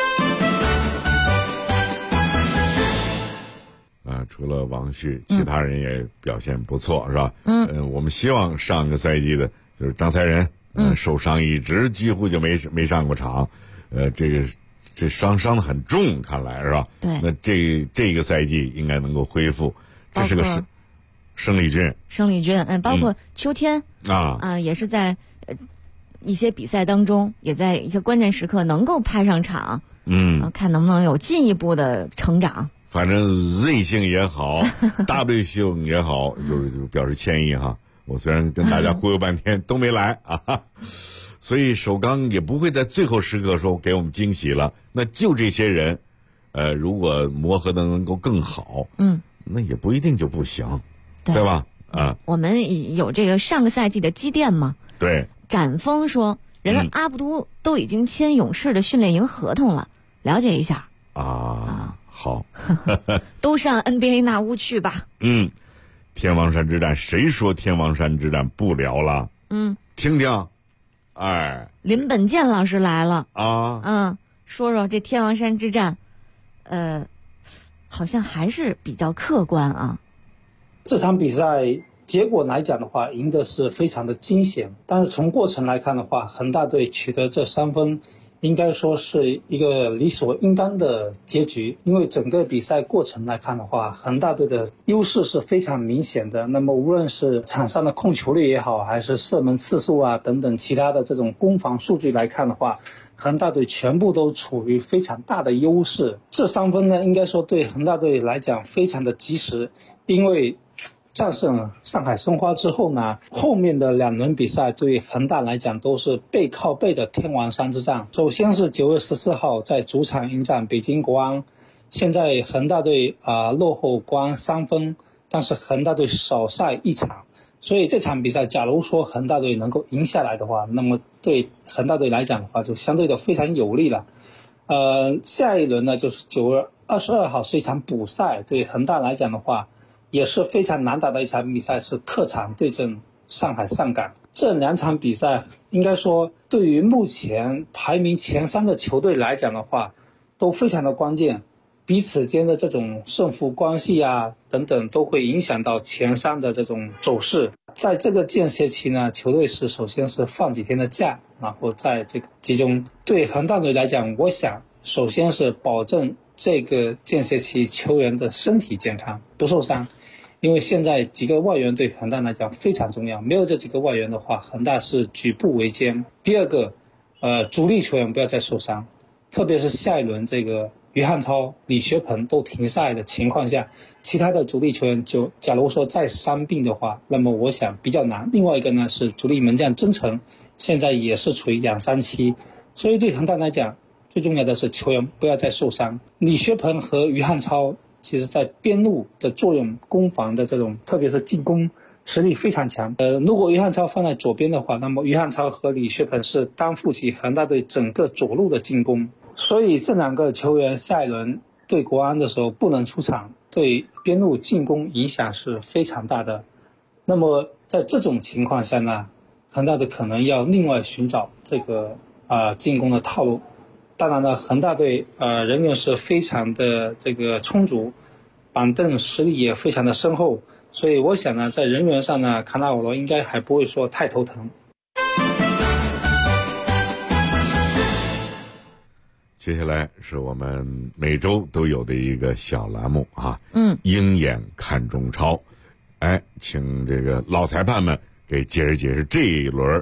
除了王旭，其他人也表现不错，是吧？我们希望上个赛季的就是张才仁，受伤一直几乎就没上过场，这伤得很重，看来是吧？ 对。 那这个赛季应该能够恢复，这是个生力军， 包括秋天也是在一些比赛当中，也在一些关键时刻能够派上场，看能不能有进一步的成长。 反正 Z 姓也好W 姓也好，就表示歉意哈。我虽然跟大家忽悠半天都没来所以首钢也不会在最后时刻说给我们惊喜了。那就这些人如果磨合的能够更好，那也不一定就不行，对吧？ 我们有这个上个赛季的积淀嘛。 对。 展峰说人家阿布都都已经签勇士的训练营合同了，了解一下好都上 NBA 那屋去吧。 天王山之战，谁说天王山之战不聊了？听听林本健老师来了说说这天王山之战好像还是比较客观这场比赛结果来讲的话，赢的是非常的惊险，但是从过程来看的话，恒大队取得这3分应该说是一个理所应当的结局。因为整个比赛过程来看的话，恒大队的优势是非常明显的，那么无论是场上的控球率也好，还是射门次数等等其他的这种攻防数据来看的话，恒大队全部都处于非常大的优势。这3分呢应该说对恒大队来讲非常的及时，因为战胜上海申花之后呢，后面的2轮比赛对恒大来讲都是背靠背的天王山之战。首先是9月14号在主场迎战北京国安，现在恒大队落后国安3分，但是恒大队少赛1场，所以这场比赛假如说恒大队能够赢下来的话，那么对恒大队来讲的话就相对的非常有利了。下一轮呢就是9月22号是一场补赛，对恒大来讲的话也是非常难打的一场比赛，是客场对阵上海上港。这2场比赛应该说对于目前排名前3的球队来讲的话都非常的关键，彼此间的这种胜负关系等等都会影响到前3的这种走势。在这个间歇期呢，球队是首先是放几天的假，然后在这个集中。对恒大队来讲，我想首先是保证这个间歇期球员的身体健康不受伤， 因为现在几个外援对恒大来讲非常重要，没有这几个外援的话，恒大是举步维艰。第二个，主力球员不要再受伤，特别是下一轮这个于汉超、李学鹏都停赛的情况下，其他的主力球员就假如说再伤病的话，那么我想比较难。另外一个呢是主力门将曾诚，现在也是处于养伤期，所以对恒大来讲，最重要的是球员不要再受伤。李学鹏和于汉超其实在边路的作用，攻防的这种，特别是进攻实力非常强。如果于汉超放在左边的话，那么于汉超和李学鹏是担负起恒大队整个左路的进攻。所以这两个球员下一轮对国安的时候不能出场，对边路进攻影响是非常大的。那么在这种情况下呢，恒大队可能要另外寻找这个进攻的套路。当然了，恒大队人员是非常的这个充足，板凳实力也非常的深厚，所以我想呢，在人员上呢，卡纳瓦罗应该还不会说太头疼。 接下来是我们每周都有的一个小栏目啊，鹰眼看中超，请这个老裁判们给解释解释这一轮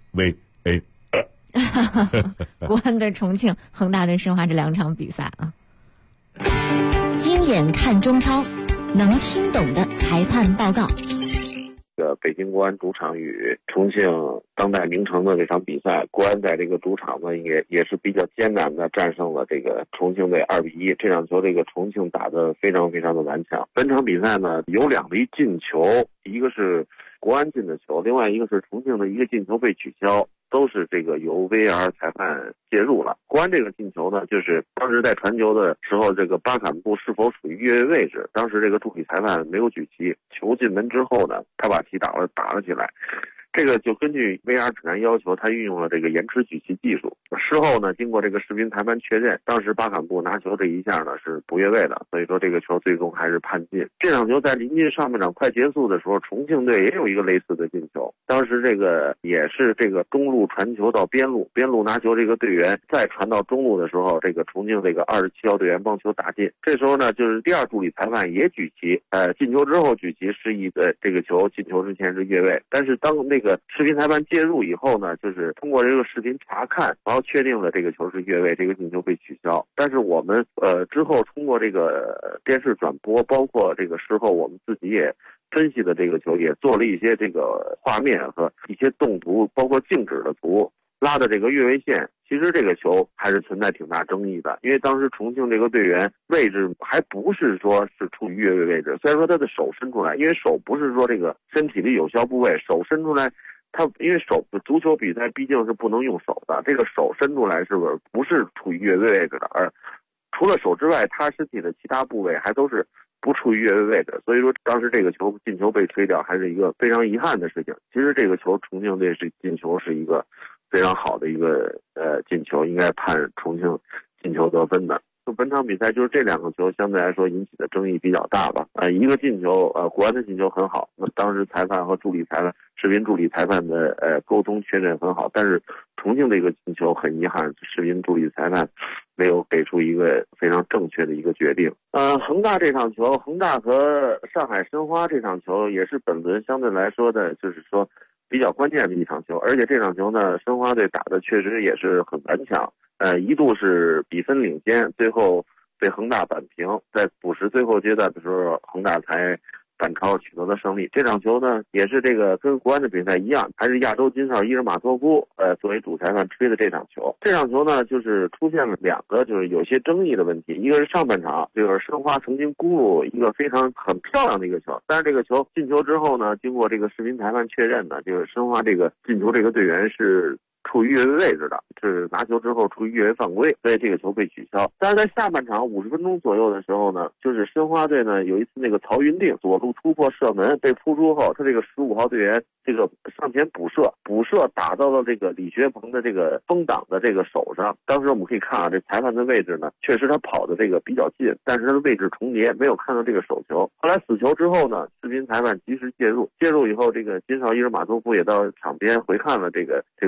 VAR。 国安对重庆，恒大对申花这2场比赛啊。鹰眼看中超，能听懂的裁判报告。 北京国安主场与重庆当代名城的这场比赛，国安在这个主场呢也是比较艰难的战胜了这个重庆队2-1。这场球这个重庆打得非常非常的顽强。本场比赛呢有2粒进球，一个是国安进的球，另外一个是重庆的一个进球被取消，都是这个由 VAR 裁判介入了。国安这个进球呢，就是当时在传球的时候，这个巴坎布是否处于越位位置，当时这个助理裁判没有举旗，球进门之后呢，他把旗打了起来。这个就根据 VAR 指南要求，他运用了这个延迟举旗技术。事后呢，经过这个视频裁判确认，当时巴坎布拿球这一下呢是不越位的，所以说这个球最终还是判进。这场球在临近上半场快结束的时候，重庆队也有一个类似的进球，当时这个也是这个中路传球到边路，边路拿球这个队员再传到中路的时候，这个重庆这个27号队员帮球打进。这时候呢，就是第二助理裁判也举旗，进球之后举旗示意的这个球进球之前是越位，但是当那个视频裁判介入以后呢，就是通过这个视频查看，然后确定了这个球是越位，这个进球被取消。但是我们之后通过这个电视转播，包括这个事后我们自己也分析的这个球，也做了一些这个画面和一些动图，包括静止的图拉的这个越位线。其实这个球还是存在挺大争议的，因为当时重庆这个队员位置还不是说是处于越位位置，虽然说他的手伸出来，因为手不是说这个身体的有效部位，手伸出来他因为足球比赛毕竟是不能用手的，这个手伸出来是不是处于越位位置的，而除了手之外，他身体的其他部位还都是不处于越位位置，所以说当时这个进球被吹掉，还是一个非常遗憾的事情。其实这个球重庆队进球是一个非常好的一个进球，应该判重庆进球得分的。就本场比赛就是这2个球相对来说引起的争议比较大吧。一个进球，国安的进球很好，那当时裁判和助理裁判、视频助理裁判的沟通确认很好，但是重庆这个进球很遗憾，视频助理裁判没有给出一个非常正确的一个决定。恒大这场球，恒大和上海申花这场球也是本轮相对来说的，就是说比较关键的一场球，而且这场球呢，申花队打的确实也是很顽强。一度是比分领先，最后被恒大扳平，在补时最后阶段的时候，恒大才反超取得了胜利。这场球呢，也是这个跟国安的比赛一样，还是亚洲金哨伊尔马托夫作为主裁判吹的这场球。这场球呢，就是出现了2个就是有些争议的问题，一个是上半场就是申花曾经攻入一个很漂亮的一个球，但是这个球进球之后呢，经过这个视频裁判确认呢，就是申花这个进球这个队员是处于越位位置的，是拿球之后处于越位犯规，所以这个球被取消。但是在下半场50分钟左右的时候呢，就是申花队呢有一次那个曹云定左路突破射门被扑出后，他这个15号队员这个上前补射打到了这个李学鹏的这个封挡的这个手上。当时我们可以看啊，这裁判的位置呢，确实他跑的这个比较近，但是他的位置重叠，没有看到这个手球。后来死球之后呢，视频裁判及时介入以后，这个金哨伊尔马托夫也到场边回看了这个视频。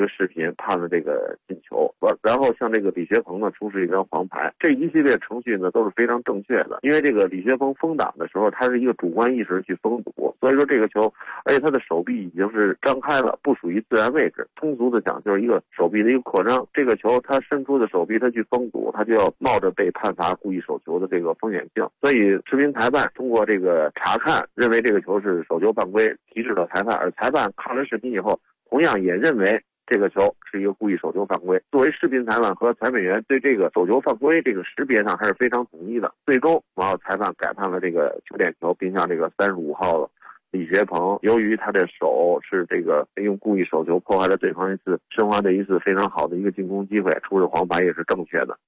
民判了这个进球，然后像这个李学鹏呢出示一张黄牌，这一系列程序呢都是非常正确的。因为这个李学鹏封挡的时候，他是一个主观意识去封堵，所以说这个球，而且他的手臂已经是张开了，不属于自然位置。通俗的讲，就是一个手臂的一个扩张。这个球他伸出的手臂，他去封堵，他就要冒着被判罚故意手球的这个风险性。所以视频裁判通过这个查看，认为这个球是手球犯规，提示了裁判，而裁判看了视频以后，同样也认为这个球是一个故意手球犯规。作为视频裁判和裁判员对这个手球犯规这个识别上还是非常统一的。最终，然后裁判改判了这个球点球，并向这个35号李学鹏，由于他的手是这个用故意手球破坏了对方一次申花队一次非常好的一个进攻机会，出示黄牌也是正确的。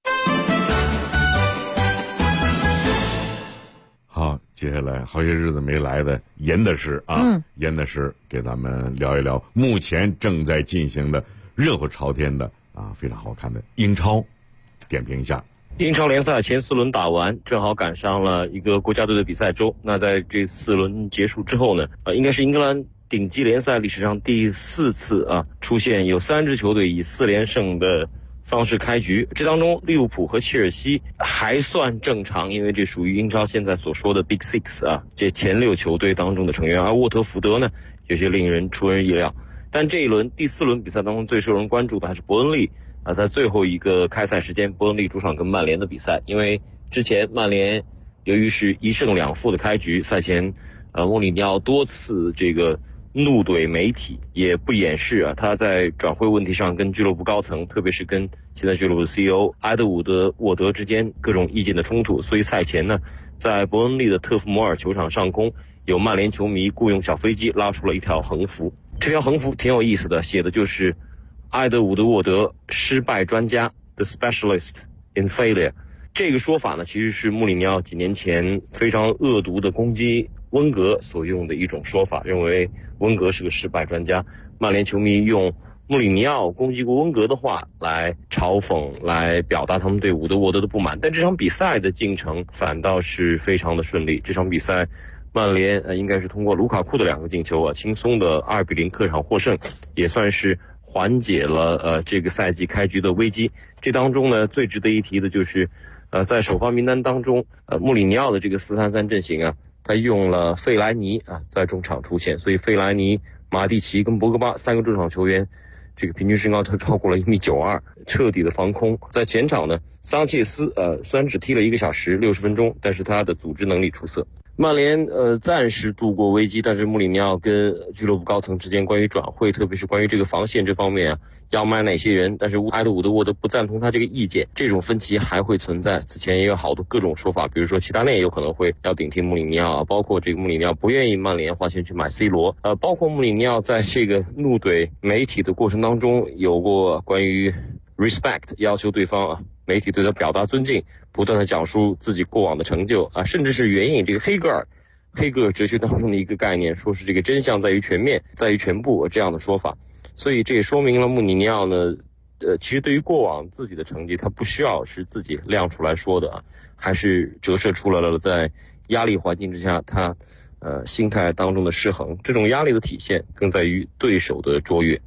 好，接下来好些日子没来的严大师啊，严大师给咱们聊一聊目前正在进行的热火朝天的非常好看的英超，点评一下。 英超联赛前4轮打完，正好赶上了一个国家队的比赛周。那在这4轮结束之后呢，应该是英格兰顶级联赛历史上第4次出现有3支球队以4连胜的方式开局。这当中利物浦和切尔西还算正常，因为这属于英超现在所说的 Big Six 这前6球队当中的成员。而沃特福德呢，有些令人出人意料。但这一轮第4轮比赛当中最受人关注的还是伯恩利在最后一个开赛时间，伯恩利主场跟曼联的比赛。因为之前曼联由于是1胜2负的开局，赛前穆里尼奥多次这个怒怼媒体，也不掩饰他在转会问题上跟俱乐部高层，特别是跟现在俱乐部的 CEO 埃德伍德·沃德之间各种意见的冲突。所以赛前呢，在伯恩利的特弗摩尔球场上空，有曼联球迷雇用小飞机拉出了一条横幅。这条横幅挺有意思的，写的就是埃德伍德·沃德失败专家 The Specialist in Failure。 这个说法呢，其实是穆里尼奥几年前非常恶毒的攻击温格所用的一种说法，认为温格是个失败专家。曼联球迷用穆里尼奥攻击过温格的话来嘲讽，来表达他们对伍德沃德的不满。但这场比赛的进程反倒是非常的顺利。这场比赛曼联应该是通过卢卡库的2个进球轻松的2-0客场获胜，也算是缓解了这个赛季开局的危机。这当中呢，最值得一提的就是在首发名单当中，穆里尼奥的这个4-3-3阵型他用了费莱尼在中场出现，所以费莱尼、马蒂奇跟博格巴3个中场球员，这个平均身高都超过了1.92米，彻底的防空。在前场呢，桑切斯虽然只踢了1个小时60分钟，但是他的组织能力出色。曼联暂时度过危机，但是穆里尼奥跟俱乐部高层之间关于转会，特别是关于这个防线这方面要买哪些人，但是埃德伍德沃德不赞同他这个意见，这种分歧还会存在。此前也有好多各种说法，比如说齐达内有可能会要顶替穆里尼奥，包括这个穆里尼奥不愿意曼联花钱去买 C 罗，包括穆里尼奥在这个怒怼媒体的过程当中有过关于 respect 要求对方媒体对他表达尊敬，不断的讲述自己过往的成就甚至是援引这个黑格尔哲学当中的一个概念，说是这个真相在于全面，在于全部这样的说法。所以这也说明了穆里尼奥呢，其实对于过往自己的成绩，他不需要是自己亮出来说的还是折射出来了在压力环境之下他心态当中的失衡。这种压力的体现更在于对手的卓越。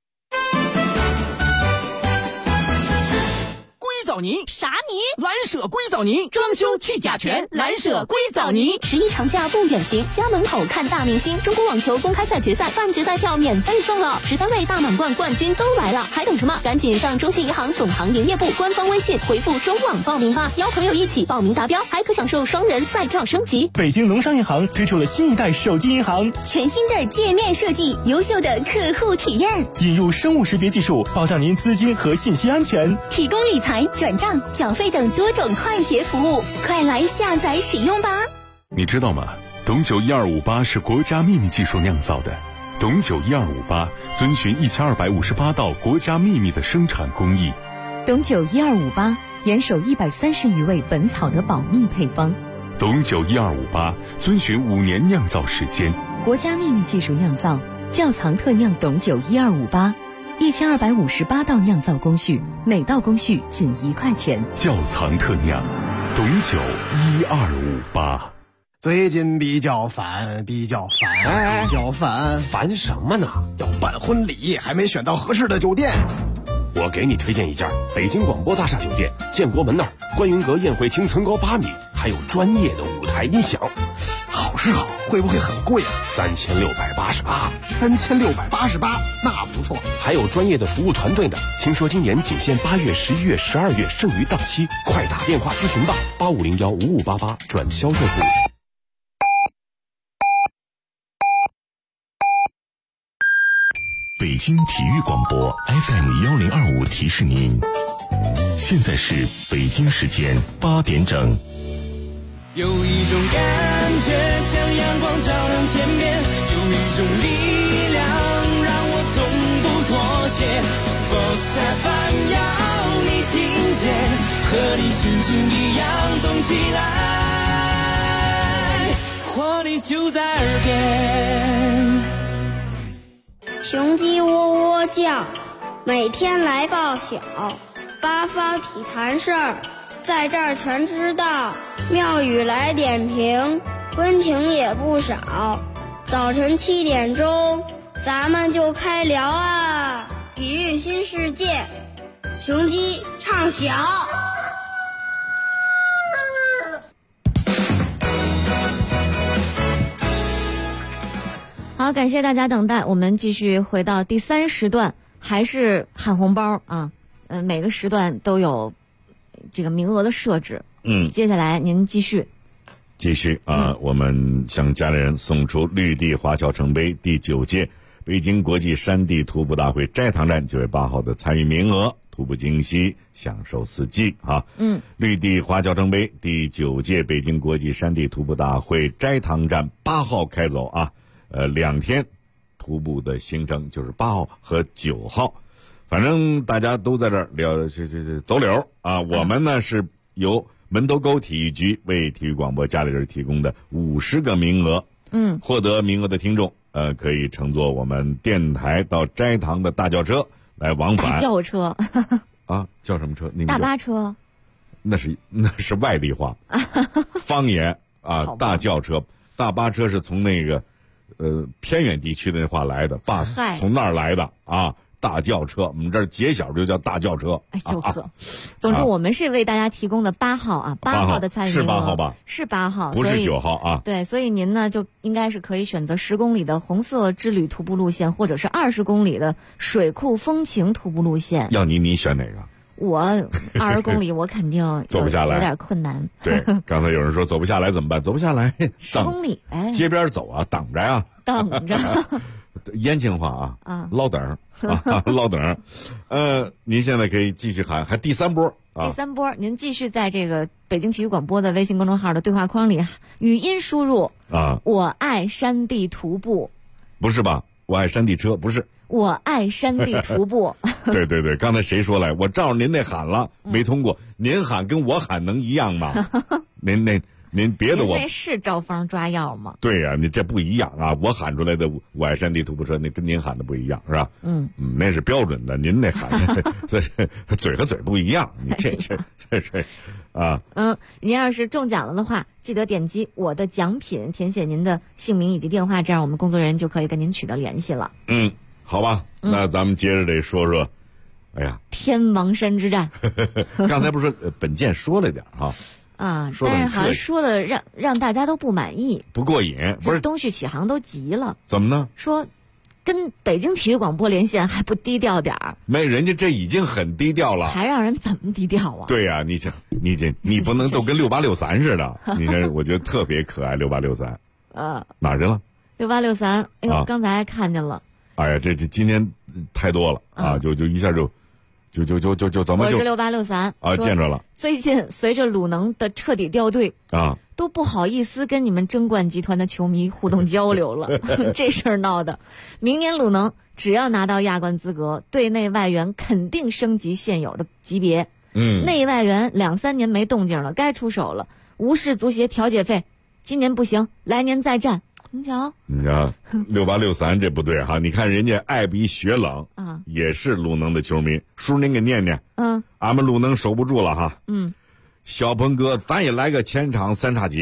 藻泥啥泥？蓝舍硅藻泥，装修去甲醛，蓝舍硅藻泥。 11长假不远行，家门口看大明星。中国网球公开赛决赛半决赛票免费送了，13位大满贯冠军都来了，还等什么？赶紧上中信银行总行营业部官方微信回复中网报名吧，邀朋友一起报名达标，还可享受双人赛票升级。 北京农商银行推出了新一代手机银行， 全新的界面设计，优秀的客户体验， 引入生物识别技术，保障您资金和信息安全， 提供理财、转账、缴费等多种快捷服务，快来下载使用吧！ 你知道吗？董酒1258是国家秘密技术酿造的。董酒1258遵循1258道国家秘密的生产工艺。 董酒1258严守130余味本草的保密配方。 董酒1258遵循5年酿造时间， 国家秘密技术酿造，窖藏特酿董酒1258，1258道酿造工序，每道工序仅1块钱。 窖藏特酿，董酒1258。 最近比较烦。 烦什么呢？ 要办婚礼，还没选到合适的酒店。 我给你推荐一家北京广播大厦酒店，建国门那儿，观云阁宴会厅层高8米，还有专业的舞台音响。 好是好，会不会很贵啊 ？3688。 3688，那不错。 还有专业的服务团队呢。听说今年仅限8月、11月、12月，剩余档期，快打电话咨询吧，85015588转销售部。 北京体育广播 FM1025提示您，现在是北京时间8点整。 有一种感觉像阳光照亮天边，有一种力量让我从不妥协。Sports FM 要你听见，和你心情一样动起来，活力就在耳边。 雄鸡喔喔叫，每天来报晓，八方体坛事儿，在这儿全知道。妙语来点评，温情也不少。早晨7点钟，咱们就开聊啊！体育新世界，雄鸡唱晓。 好，感谢大家等待，我们继续回到第3时段，还是喊红包啊。每个时段都有这个名额的设置。接下来您继续啊，我们向家里人送出绿地华侨城杯第9届北京国际山地徒步大会斋堂站9月8号的参与名额，徒步经西，享受四季啊。绿地华侨城杯第9届北京国际山地徒步大会斋堂站8号开走啊。2天徒步的行程就是8号和9号，反正大家都在这儿聊走柳啊。我们呢是由门头沟体育局为体育广播家里人提供的50个名额。获得名额的听众可以乘坐我们电台到斋堂的大轿车来往返。 大轿车啊，叫什么车？ 大巴车。 那是外地话，方言啊。大轿车、大巴车是从那个偏远地区的那话来的 ，bus 从那儿来的啊。大轿车，我们这儿揭晓就叫大轿车。 哎呦呵，总之我们是为大家提供的8号啊，8号的参与名额。 是8号吧？ 是8号， 不是9号啊。 对，所以您呢就应该是可以选择10公里的红色之旅徒步路线，或者是20公里的水库风情徒步路线。 要你选哪个？ 我20公里我肯定走不下来， 有点困难。 对，刚才有人说走不下来怎么办？走不下来 ，10公里呗， 街边走啊，等着呀， 等着。 燕京话啊，捞等啊，捞等。您现在可以继续喊，还第3波啊。 第3波，您继续在这个北京体育广播的微信公众号的对话框里语音输入啊， 我爱山地徒步。 不是吧？我爱山地车，不是。 我爱山地徒步。 对对对，刚才谁说来？我照着您那喊了，没通过。您喊跟我喊能一样吗？您别的我那是招风抓药吗？ 对呀，你这不一样啊！我喊出来的我爱山地徒步车，那跟您喊的不一样，是吧？那是标准的，您那喊这嘴和嘴不一样，你这是啊。 您要是中奖了的话，记得点击我的奖品，填写您的姓名以及电话，这样我们工作人员就可以跟您取得联系了。 好吧，那咱们接着得说说，哎呀， 天王山之战。 刚才不是本健说了点哈。 但是好像说的让大家都不满意， 不过瘾。不是东旭启航都急了， 怎么呢？ 说跟北京体育广播连线还不低调点儿？ 没，人家这已经很低调了， 还让人怎么低调啊？ 对呀，你不能都跟6863似的。你看，我觉得特别可爱6863。哪儿去了 ？6863，哎呦，刚才还看见了。 哎呀，这今天太多了啊！就一下就怎么就？ 我是6863 啊，见着了。 最近随着鲁能的彻底掉队啊， 都不好意思跟你们争冠集团的球迷互动交流了。这事儿闹的，明年鲁能只要拿到亚冠资格，队内外援肯定升级现有的级别。内外援2-3年没动静了，该出手了。无视足协调解费，今年不行，来年再战。你瞧，6863这不对哈！你看人家爱比雪冷啊， 也是鲁能的球迷。叔，您给念念。俺们鲁能守不住了哈。 小鹏哥，咱也来个前场3叉戟，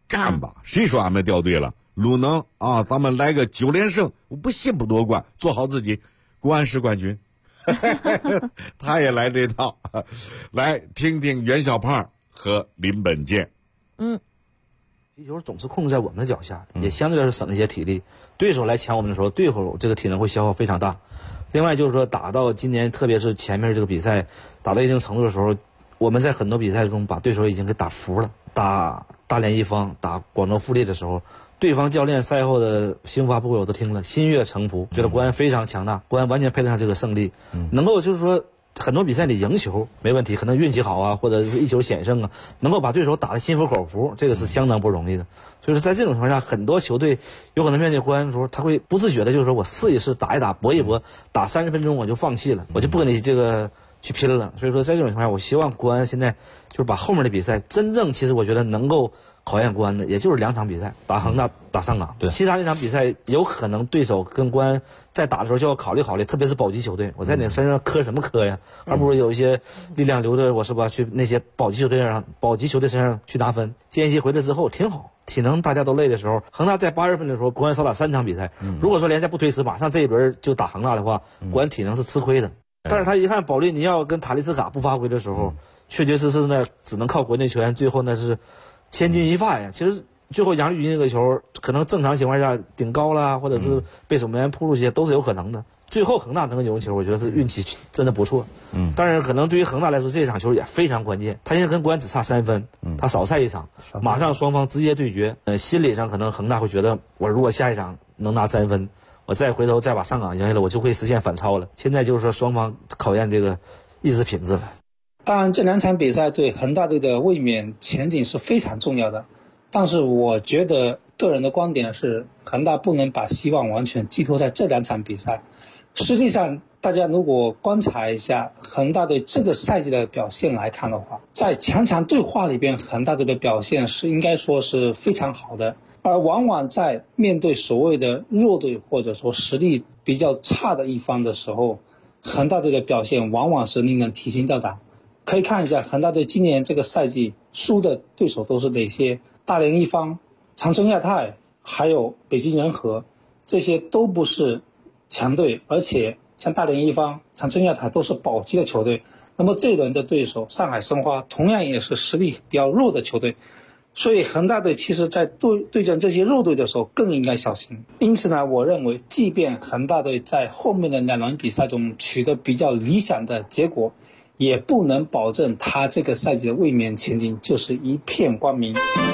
干吧！谁说俺们掉队了？鲁能啊，咱们来个9连胜，我不信不夺冠，做好自己，国安是冠军。他也来这套，来听听袁小胖和林本健。 皮球总是控制在我们的脚下，也相对来说省一些体力。对手来抢我们的时候，对手这个体能会消耗非常大。另外就是说，打到今年，特别是前面这个比赛打到一定程度的时候，我们在很多比赛中把对手已经给打服了。打大连一方、打广州富力的时候，对方教练赛后的新闻发布会我都听了，心悦诚服，觉得国安非常强大，国安完全配得上这个胜利，能够就是说很多比赛里赢球没问题，可能运气好啊，或者是一球险胜啊，能够把对手打得心服口服，这个是相当不容易的。所以说在这种情况下，很多球队有可能面对国安的时候，他会不自觉的就是说我试一试，打一打，搏一搏，打30分钟我就放弃了，我就不跟你这个去拼了。所以说在这种情况下，我希望国安现在就是把后面的比赛真正，其实我觉得能够考验国安的，也就是2场比赛，打恒大、打上港。对，其他那场比赛有可能对手跟国安在打的时候就要考虑考虑，特别是保级球队，我在你身上磕什么磕呀？还不如有一些力量留着我，是吧？去那些保级球队身上去拿分。间歇回来之后挺好，体能大家都累的时候，恒大在8月份的时候，国安少打3场比赛。如果说联赛不推迟，马上这一轮就打恒大的话，国安体能是吃亏的。但是他一看保利尼奥跟塔利斯卡不发挥的时候，确确实实呢，只能靠国内球员，最后那是千钧一发呀。其实最后杨绿军那个球，可能正常情况下顶高了，或者是被守门员扑出去，都是有可能的。最后恒大能够赢球，我觉得是运气真的不错。但是可能对于恒大来说，这场球也非常关键。他现在跟国安只差3分，他少赛一场，马上双方直接对决。心理上可能恒大会觉得，我如果下一场能拿3分，我再回头再把上港赢下来，我就会实现反超了。现在就是说双方考验这个意志品质了。 当然，这2场比赛对恒大队的卫冕前景是非常重要的。但是我觉得个人的观点是，恒大不能把希望完全寄托在这2场比赛。实际上，大家如果观察一下恒大队这个赛季的表现来看的话，在强强对话里边，恒大队的表现是应该说是非常好的。而往往在面对所谓的弱队或者说实力比较差的一方的时候，恒大队的表现往往是令人提心吊胆。可以看一下恒大队今年这个赛季输的对手都是哪些？大连一方、长春亚泰还有北京人和，这些都不是强队，而且像大连一方、长春亚泰都是保级的球队。那么这一轮的对手上海申花同样也是实力比较弱的球队，所以恒大队其实在对阵这些弱队的时候更应该小心。因此呢，我认为即便恒大队在后面的2轮比赛中取得比较理想的结果，也不能保证他这个赛季的卫冕前景就是一片光明。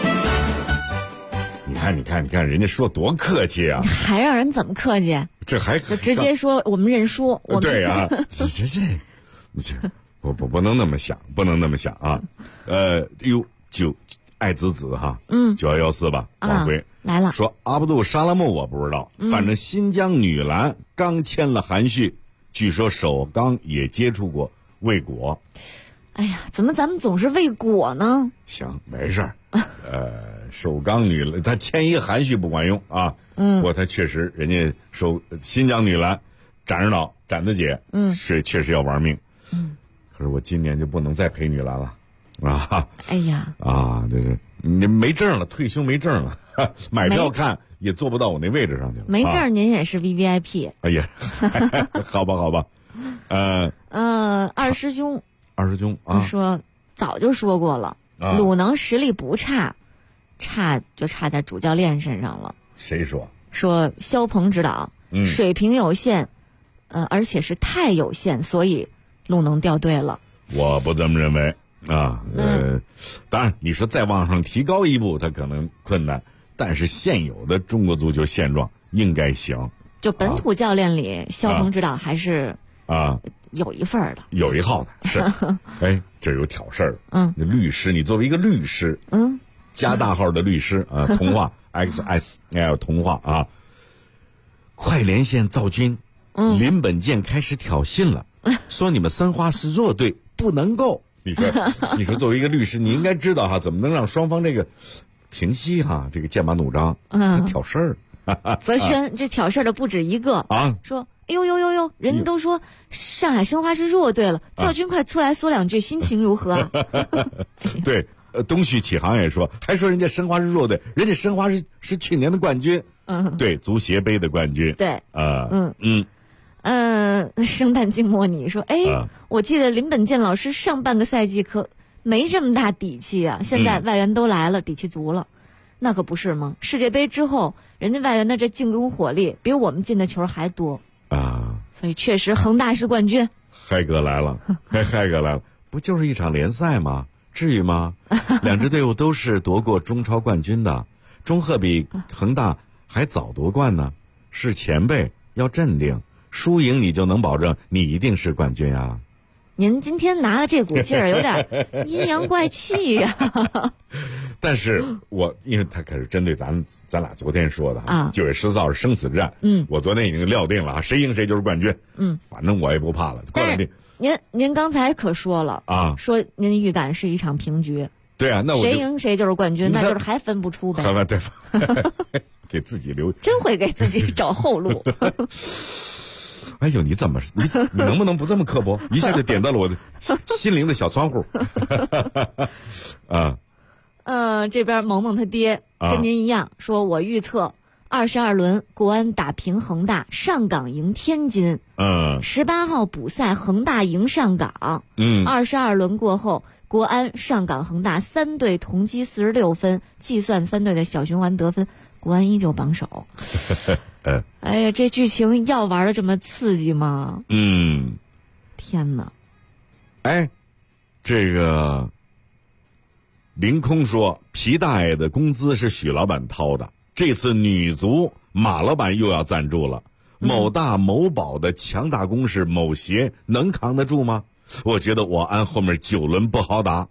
你看，人家说多客气啊， 还让人怎么客气？ 这还就直接说我们认输。 对啊，不能那么想，不能那么想啊。就爱子哈，9114吧，往回来了。 说阿卜杜沙拉木我不知道，反正新疆女篮刚签了韩旭，据说首钢也接触过未果。 哎呀，怎么咱们总是未果呢？ 行，没事儿。首钢女篮他签一个韩旭不管用啊。不过他确实，人家新疆女篮展指导展子姐，是确实要玩命。可是我今年就不能再陪女篮了啊！ 哎呀啊，这是你没证了，退休没证了，买票看也坐不到我那位置上去了。 没证您也是 VVIP。 哎呀，好吧。 二师兄啊， 说早就说过了，鲁能实力不差就差在主教练身上了。 谁说？ 说肖鹏指导，水平有限，而且是太有限，所以鲁能掉队了。 我不这么认为啊。当然你说再往上提高一步，他可能困难，但是现有的中国足球现状应该行。 就本土教练里，肖鹏指导还是有一份的， 有一号的是。哎，这有挑事儿。律师，你作为一个律师，加大号的律师啊，童话 XSL 童话啊，快连线赵军，林本健开始挑衅了，说你们申花是弱队，不能够。你说作为一个律师，你应该知道哈，怎么能让双方这个平息哈，这个剑拔弩张，挑事儿。 泽轩这挑事儿的不止一个啊， 说哎呦，人家都说上海申花是弱队了，赵军快出来说2句，心情如何啊？ 对， 东旭启航也说，还说人家申花是弱队，人家申花是去年的冠军，对，足协杯的冠军， 对，生旦净末你说，我记得林本健老师上半个赛季可没这么大底气啊，现在外援都来了，底气足了，那可不是吗？世界杯之后，人家外援的这进攻火力比我们进的球还多啊， 所以确实恒大是冠军。 嗨哥来了，嗨哥来了，不就是一场联赛吗？至于吗？两支队伍都是夺过中超冠军的，中赫比恒大还早夺冠呢，是前辈，要镇定，输赢你就能保证你一定是冠军啊。 您今天拿的这股劲儿有点阴阳怪气呀。 但是因为他可是针对咱俩昨天说的啊 ，9月14号是生死战，我昨天已经料定了，谁赢谁就是冠军，反正我也不怕了。 但是您刚才可说了啊， 说您预感是一场平局。 对啊，那我谁赢谁就是冠军，那就是还分不出呗。 对，给自己留， 真会给自己找后路。 哎呦，你能不能不这么刻薄？一下就点到了我的心灵的小窗户。 这边萌萌他爹跟您一样，说我预测22轮国安打平恒大，上港赢天津。18号补赛恒大赢上港。22轮过后，国安、上港、恒大3队同积46分，计算3队的小循环得分，国安依旧榜首。哎呀，这剧情要玩的这么刺激吗？天哪！ 哎，这个凌空说，皮大爷的工资是许老板掏的，这次女足马老板又要赞助了。某大某宝的强大攻势，某鞋能扛得住吗？我觉得我安后面9轮不好打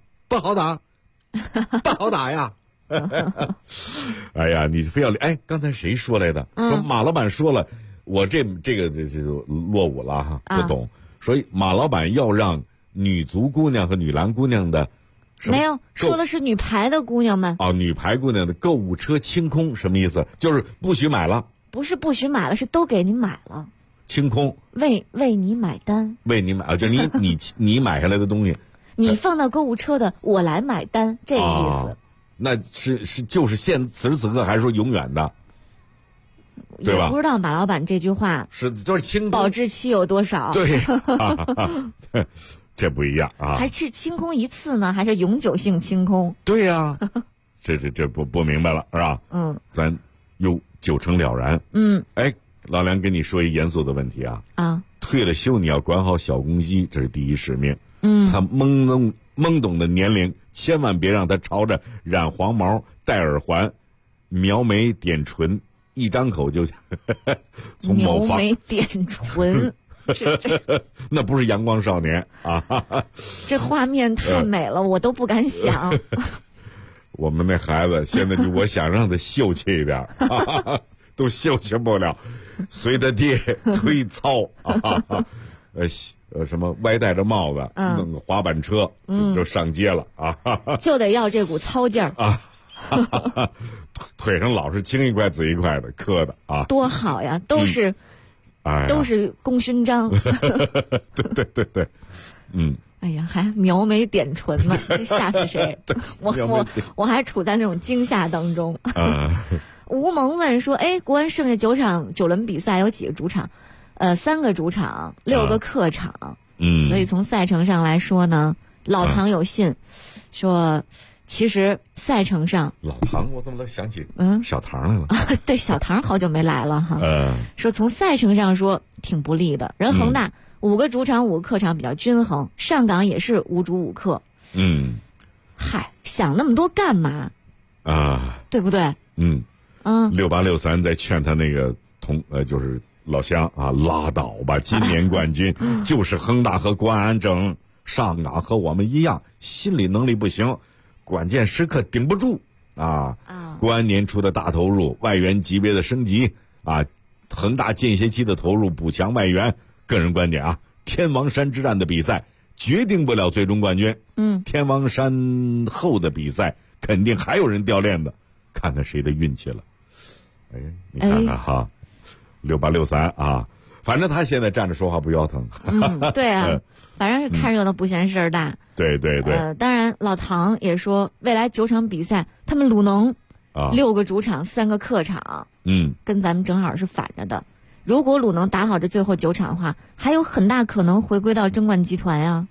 呀。哎呀，你非要刚才谁说来的？说马老板说了，我这个落伍了哈，不懂。所以马老板要让女足姑娘和女篮姑娘的， 没有说的是女排的姑娘们女排姑娘的购物车清空，什么意思？就是不许买了。 不是不许买了，是都给你买了。 清空， 为你买单， 为你买就你买下来的东西， 你放到购物车的，我来买单，这个意思。 那是就是此时此刻，还是说永远的，对吧？ 也不知道马老板这句话就是清空保质期有多少？ 对，这不一样啊。 还是清空一次呢，还是永久性清空？ 对呀，这不明白了是吧？咱又9成了然。老梁跟你说一严肃的问题啊，退了休你要管好小公鸡，这是第一使命。他懵懂的年龄，千万别让他朝着染黄毛、戴耳环、描眉点唇，一张口就从某房描眉点唇， 那不是阳光少年啊！ 这画面太美了，我都不敢想。 我们那孩子现在我想让他秀气一点，都秀气不了，随他爹推操什么歪戴着帽子，弄个滑板车，就上街了啊！ 就得要这股操劲儿啊！腿上老是青一块紫一块的磕的啊！ 多好呀，都是功勋章。 对， 哎呀，还描眉点唇呢，这吓死谁？我还处在那种惊吓当中。吴萌问说：“国安剩下9轮比赛有几个主场？3个主场，6个客场。所以从赛程上来说呢，老唐有信说，其实赛程上老唐，我怎么想起小唐来了？ 对，小唐好久没来了哈。说从赛程上说挺不利的，人恒大5个主场5个客场比较均衡，上港也是5主5客。嗨，想那么多干嘛啊？ 对不对 ？6863在劝他那个就是老乡啊，拉倒吧！今年冠军就是恒大和国安争，上港和我们一样，心理能力不行，关键时刻顶不住啊！国安年初的大投入，外援级别的升级啊，恒大间歇期的投入补强外援。个人观点啊，天王山之战的比赛决定不了最终冠军。天王山后的比赛肯定还有人掉链子，看看谁的运气了。你看看哈。6863啊， 反正他现在站着说话不腰疼。 对啊，反正是看热闹不嫌事儿大。 对对对。 当然，老唐也说，未来9场比赛，他们鲁能6个主场3个客场，跟咱们正好是反着的。如果鲁能打好这最后9场的话，还有很大可能回归到争冠集团呀。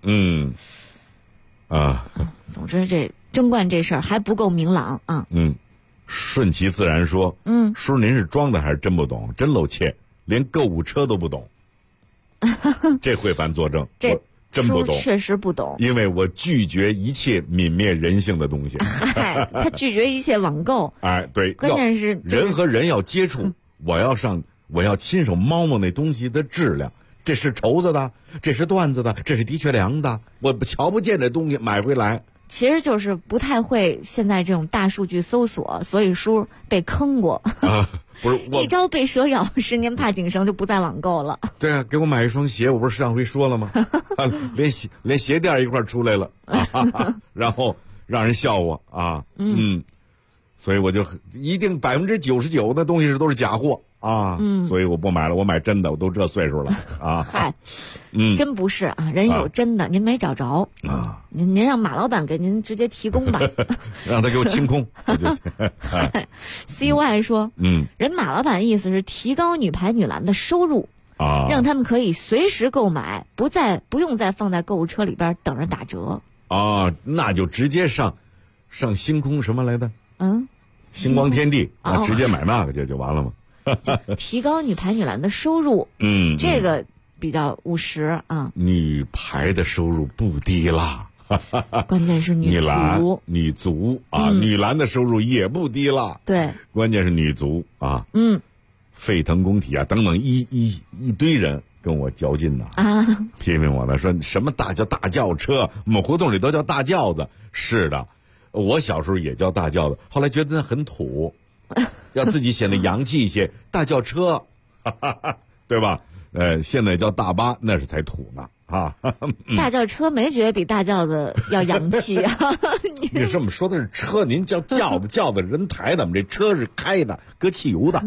总之这争冠这事儿还不够明朗啊。 顺其自然说，叔您是装的还是真不懂？真露怯，连购物车都不懂。这会凡作证， 这真不懂， 确实不懂， 因为我拒绝一切泯灭人性的东西。 他拒绝一切网购。 对， 关键是人和人要接触，我要亲手摸摸那东西的质量，这是绸子的，这是缎子的，这是的确良的，我瞧不见这东西买回来。 其实就是不太会现在这种大数据搜索，所以叔被坑过。 不是一朝被蛇咬，10年怕井绳，就不再网购了。 对啊，给我买一双鞋，我不是上回说了吗？连鞋垫一块出来了，然后让人笑我啊。所以我就一定99%的东西都是假货啊。所以我不买了，我买真的，我都这岁数了啊。 嗨，真不是啊，人有真的，您没找着啊。您让马老板给您直接提供吧， 让他给我清空。 CY 说，人马老板意思是提高女排女篮的收入啊， 让他们可以随时购买，不用再放在购物车里边等着打折啊。那就直接上星空什么来的？星光天地啊，直接买那个就完了吗？ 提高女排女篮的收入，这个比较务实啊。 女排的收入不低啦， 关键是女足啊，女篮的收入也不低啦。 对， 关键是女足啊，沸腾工体啊等等一堆人跟我较劲呐批评我呢，说什么叫大轿车，我们胡同里都叫大轿子。是的。我小时候也叫大轿子，后来觉得那很土，要自己显得洋气一些，大轿车，对吧？现在叫大巴，那是才土呢啊！ 大轿车没觉得比大轿子要洋气啊？ 你这么说的是车，您叫轿子，轿子人抬的，我们这车是开的，搁汽油的。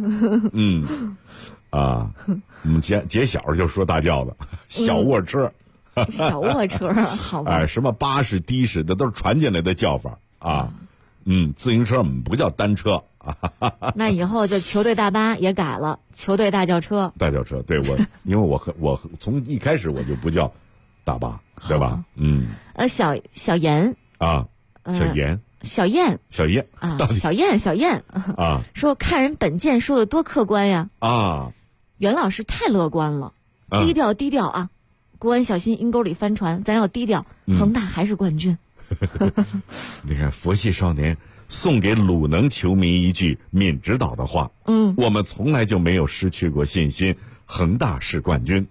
我们姐小就说大轿子，小卧车。 小卧车好吧？ 什么巴士、的士的都是传进来的叫法啊。自行车我们不叫单车啊。 那以后就球队大巴也改了，球队大轿车。 大轿车，对因为我从一开始我就不叫大巴，对吧？ 小严啊，小燕啊，小燕啊， 说看人本健说的多客观呀啊， 袁老师太乐观了，低调啊。国安小心阴沟里翻船，咱要低调。恒大还是冠军。 你看佛系少年送给鲁能球迷一句闵指导的话，我们从来就没有失去过信心，恒大是冠军。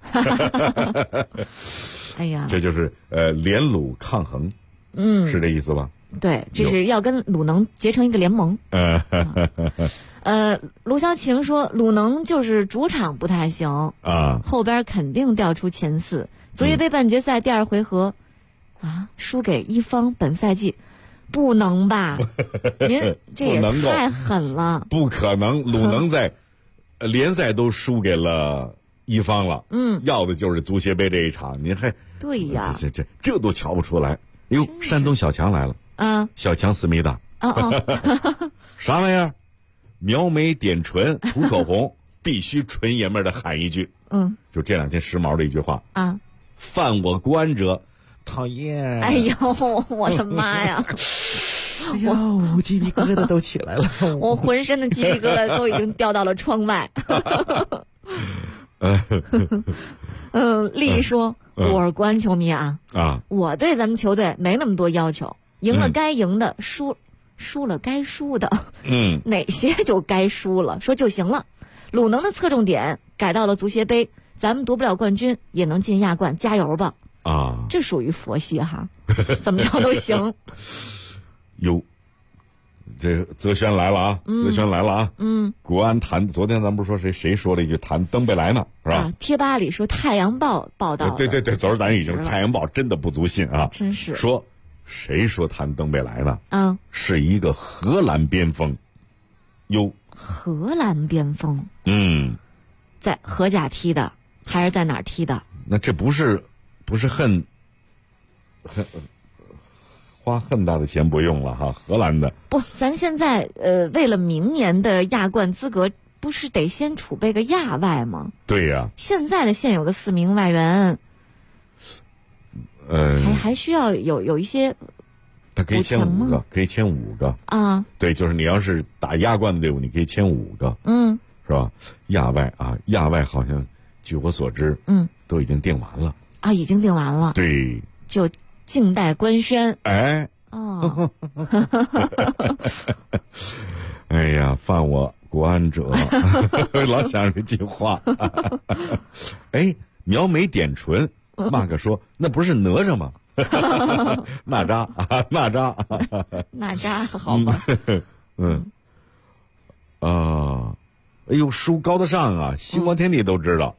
哎呀， 这就是联鲁抗衡，是这意思吧？ 对，这是要跟鲁能结成一个联盟。卢潇晴说，鲁能就是主场不太行啊， 后边肯定掉出前4。足协杯半决赛第2回合，输给一方，本赛季不能吧？您这也太狠了！ 不可能，鲁能在联赛都输给了一方了，要的就是足协杯这一场，您还对呀？ 这都瞧不出来。哟，山东小强来了啊！ 小强思密达啥玩意儿？描眉点唇涂口红，必须纯爷们儿的喊一句，就这2天时髦的一句话啊， 犯我国安者讨厌。 哎呦，我的妈呀！ 我鸡皮疙瘩都起来了， 我浑身的鸡皮疙瘩都已经掉到了窗外。丽说，我是国安球迷啊，我对咱们球队没那么多要求，赢了该赢的，输了该输的，哪些就该输了，说就行了。鲁能的侧重点改到了足协杯，咱们夺不了冠军也能进亚冠，加油吧！ 啊， 这属于佛系哈，怎么着都行。 哟，这泽轩来了啊！泽轩来了啊！国安谈，昨天咱不是说谁说了一句谈登贝莱呢，是吧？ 贴吧里说《太阳报》报道， 对，昨儿咱已经《太阳报》真的不足信啊， 真是说。谁说谈登贝莱呢？是一个荷兰边锋。哟， 荷兰边锋， 在荷甲踢的。 还是在哪儿踢的？ 那这不是花很大的钱不用了哈，荷兰的不，咱现在为了明年的亚冠资格，不是得先储备个亚外吗？ 对呀。 现在的现有的4名外援，还需要有一些。 他可以签5个，可以签5个啊。 对，就是你要是打亚冠的队伍，你可以签5个，是吧？亚外啊，亚外好像据我所知，都已经定完了啊，已经定完了。 对， 就静待官宣。 哎， 哦， 哎呀，犯我国安者，老想这句话。哎，描眉点唇，Mark 说那不是哪吒吗？哪吒啊，哪吒， 哪吒，好吧。 哎呦，书高大上啊，星光天地都知道。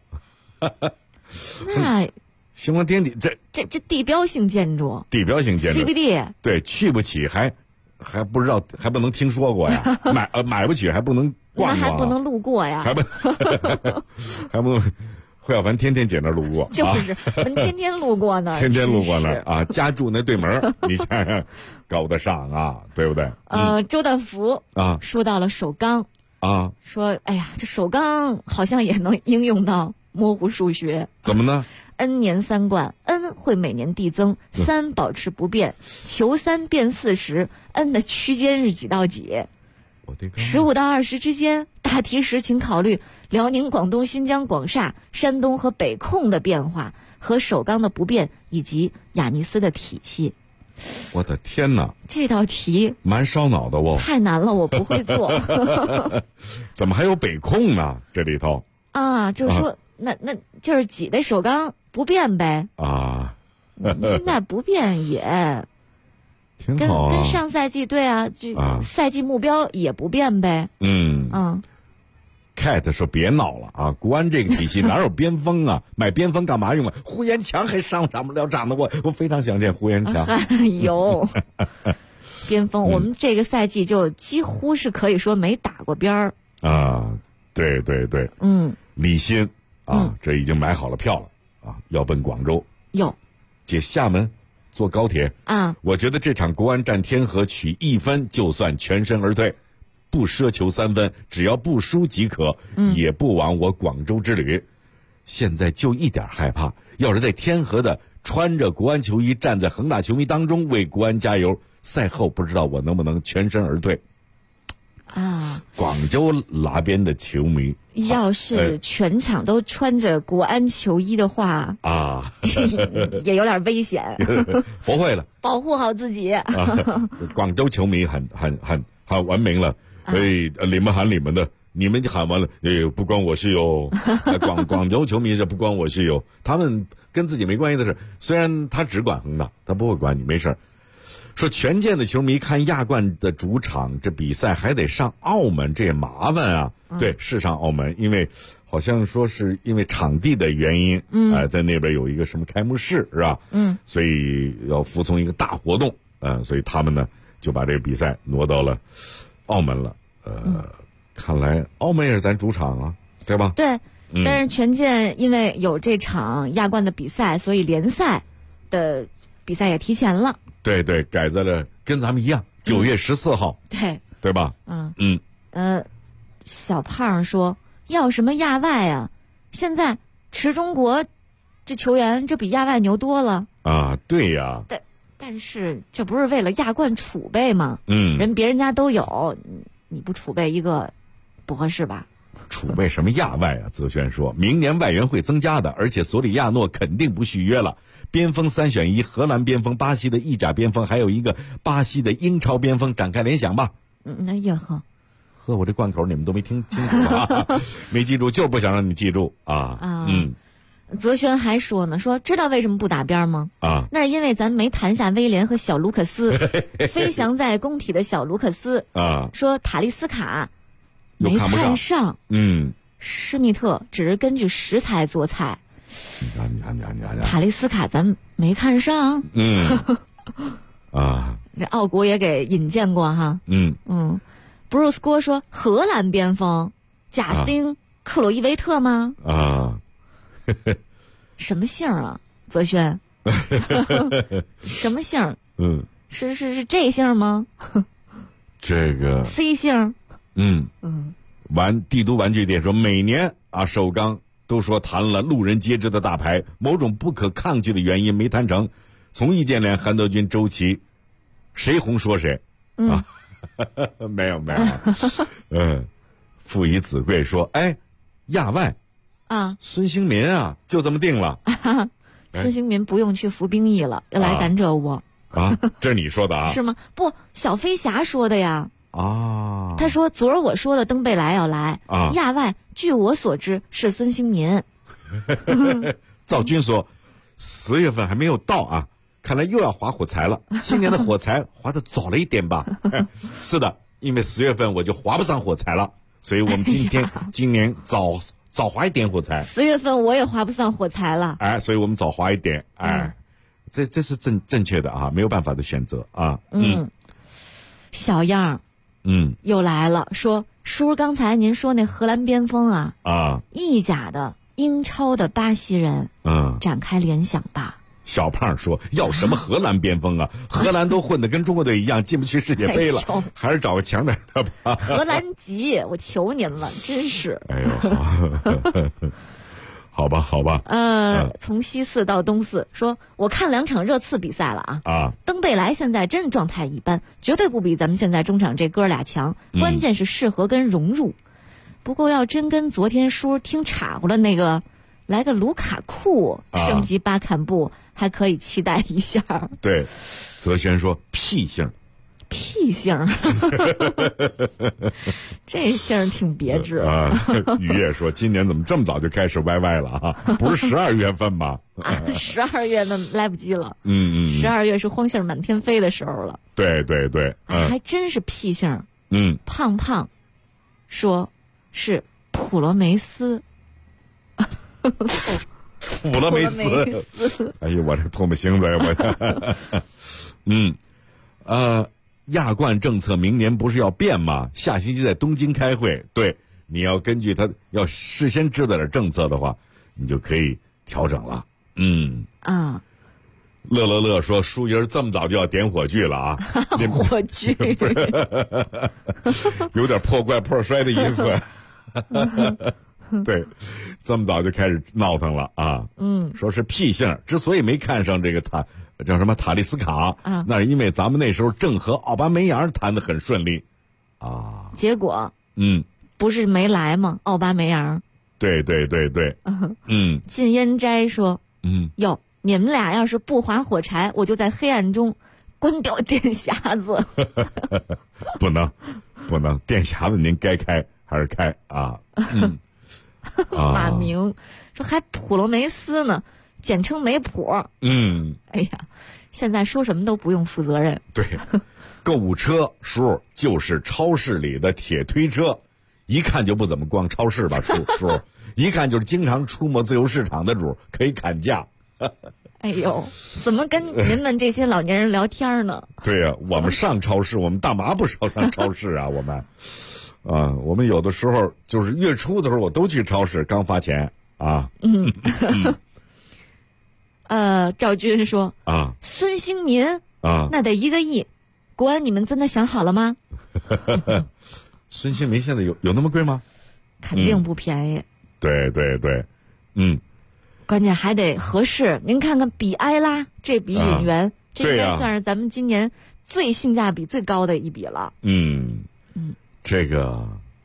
那星光天地这地标性建筑， 地标性建筑 CBD， 对， 去不起还不知道，还不能听说过呀，买不起还不能逛逛， 那还不能路过呀， 还不能。惠小凡天天姐那路过， 就是我们天天路过那儿， 天天路过那儿啊，家住那对门，你想想，高得上啊，对不对？ 周大福啊说到了首钢啊，说哎呀，这首钢好像也能应用到模糊数学， 怎么呢 ？n 年3冠 ，n 会每年递增，3保持不变，求3变4时 ，n 的区间是几到几？15到20之间。大题时请考虑辽宁、广东、新疆、广厦、山东和北控的变化和首钢的不变，以及雅尼斯的体系。 我的天哪， 这道题蛮烧脑的哦， 太难了，我不会做。 怎么还有北控呢？这里头啊，就说那就是几的首钢不变呗啊，现在不变也。 挺好啊， 跟上赛季对啊，这赛季目标也不变呗。 Cat 说别闹了啊！国安这个体系哪有边锋啊？买边锋干嘛用啊？胡延强还上不了场呢，我非常想见胡延强。 有边锋，我们这个赛季就几乎是可以说没打过边儿啊。对对对，李欣啊，这已经买好了票了啊，要奔广州。 有， 接厦门。坐高铁啊！ 我觉得这场国安战天河取1分就算全身而退，不奢求3分，只要不输即可，也不枉我广州之旅。现在就一点害怕，要是在天河的穿着国安球衣站在恒大球迷当中为国安加油，赛后不知道我能不能全身而退。 啊！ 广州那边的球迷要是全场都穿着国安球衣的话啊， 也有点危险。 不会了， 保护好自己。 广州球迷很文明了，你们喊你们的，你们喊完了，不关我事哟。广州球迷是不关我事哟，他们跟自己没关系的事，虽然他只管恒大，他不会管你，没事。说权健的球迷看亚冠的主场，这比赛还得上澳门，这也麻烦啊。对，是上澳门，因为好像说是因为场地的原因，在那边有一个什么开幕式是吧？所以要服从一个大活动，所以他们呢就把这个比赛挪到了澳门了。看来澳门也是咱主场啊，对吧？ 对，但是权健因为有这场亚冠的比赛，所以联赛的比赛也提前了。 对对，改在了跟咱们一样，9月14号，对吧？ 小胖说要什么亚外啊？现在池中国这球员这比亚外牛多了啊！对呀， 但是这不是为了亚冠储备吗？别人家都有，你不储备一个不合适吧？ 储备什么亚外啊？泽轩说明年外援会增加的，而且索里亚诺肯定不续约了。边锋3选1，荷兰边锋、巴西的意甲边锋，还有一个巴西的英超边锋，展开联想吧。 那也好。 我这贯口你们都没听清楚啊，没记住，就是不想让你们记住啊。 泽轩还说呢，说知道为什么不打边吗？那是因为咱没谈下威廉和小卢克斯，飞翔在工体的小卢克斯说塔利斯卡没看上，施密特只是根据食材做菜。 你看， 塔利斯卡咱没看上，这奥国也给引荐过哈，布鲁斯郭说荷兰边锋贾斯汀克洛伊维特吗？ 什么姓啊？泽轩，什么姓？是这姓吗？ 这个 C 姓。 帝都玩具店说，每年啊首钢都说谈了路人皆知的大牌，某种不可抗拒的原因没谈成。从易建联、韩德君、周琦，谁红说谁啊？没有。父以子贵说，亚外啊， 孙兴民啊，就这么定了。 孙兴民不用去服兵役了，要来咱这窝啊？这是你说的啊？ 是吗？不，小飞侠说的呀。 啊， 他说昨儿我说的登贝莱要来啊，亚外据我所知是孙兴民。 赵军说，10月份还没有到啊，看来又要划火柴了。今年的火柴划得早了一点吧？是的，因为10月份我就划不上火柴了，所以我们今年早划一点火柴。 10月份我也划不上火柴了， 所以我们早划一点，这是正确的啊，没有办法的选择啊。 小样。又来了，说叔刚才您说那荷兰边锋啊，意甲的、英超的巴西人，展开联想吧。 小胖说，要什么荷兰边锋啊？荷兰都混得跟中国队一样，进不去世界杯了，还是找个强点的吧。 荷兰籍，我求您了，真是。 好吧。 从西四到东四，说我看2场热刺比赛了啊。登贝莱现在真是状态一般，绝对不比咱们现在中场这哥俩强。关键是适合跟融入。不过要真跟昨天叔听岔过了那个，来个卢卡库升级巴坎布，还可以期待一下。 对，泽轩说屁姓。 这姓挺别致啊。雨夜说，今年怎么这么早就开始 YY 了啊？不是12月份吗 ？12月那来不及了。12月是荒杏满天飞的时候了。 对， 还真是屁姓。胖胖说是普罗梅斯。 普罗梅斯。哎呦，我这唾沫星子呀我。亚冠政策明年不是要变吗？下星期在东京开会，对，你要根据他要事先知道点政策的话，你就可以调整了。乐说，舒莹这么早就要点火炬了啊？ 火炬有点破罐破摔的意思。对，这么早就开始闹腾了啊。说是屁姓，之所以没看上这个叫什么塔利斯卡那是因为咱们那时候正和奥巴梅扬谈得很顺利啊。 结果不是没来吗？奥巴梅扬。 对。 禁烟斋说，哟，你们俩要是不划火柴，我就在黑暗中关掉电匣子。 不能，电匣子您该开还是开啊。 马明说还普罗梅斯呢，简称梅普。哎呀，现在说什么都不用负责任。 对，购物车叔就是超市里的铁推车，一看就不怎么逛超市吧，叔一看就是经常出没自由市场的主，可以砍价。 哎呦，怎么跟您们这些老年人聊天呢？ 对呀，我们上超市，我们大妈不少上超市啊，我们有的时候就是月初的时候，我都去超市，刚发钱啊。 赵军说孙兴民那得1个亿，国安你们真的想好了吗？ 孙兴民现在有那么贵吗？ 肯定不便宜。 对， 关键还得合适。您看看比埃拉这笔引援，这应该算是咱们今年最性价比最高的一笔了。 这个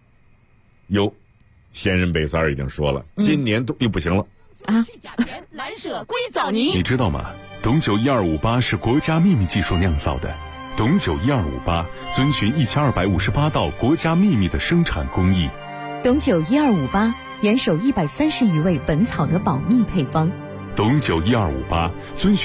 仙人北三已经说了，今年都不行了啊！去甲醛、蓝麝、硅藻泥， 你知道吗？董酒1258是国家秘密技术酿造的，董酒1258遵循1258道国家秘密的生产工艺。 董酒1258严守130余味本草的保密配方。 董酒1258遵循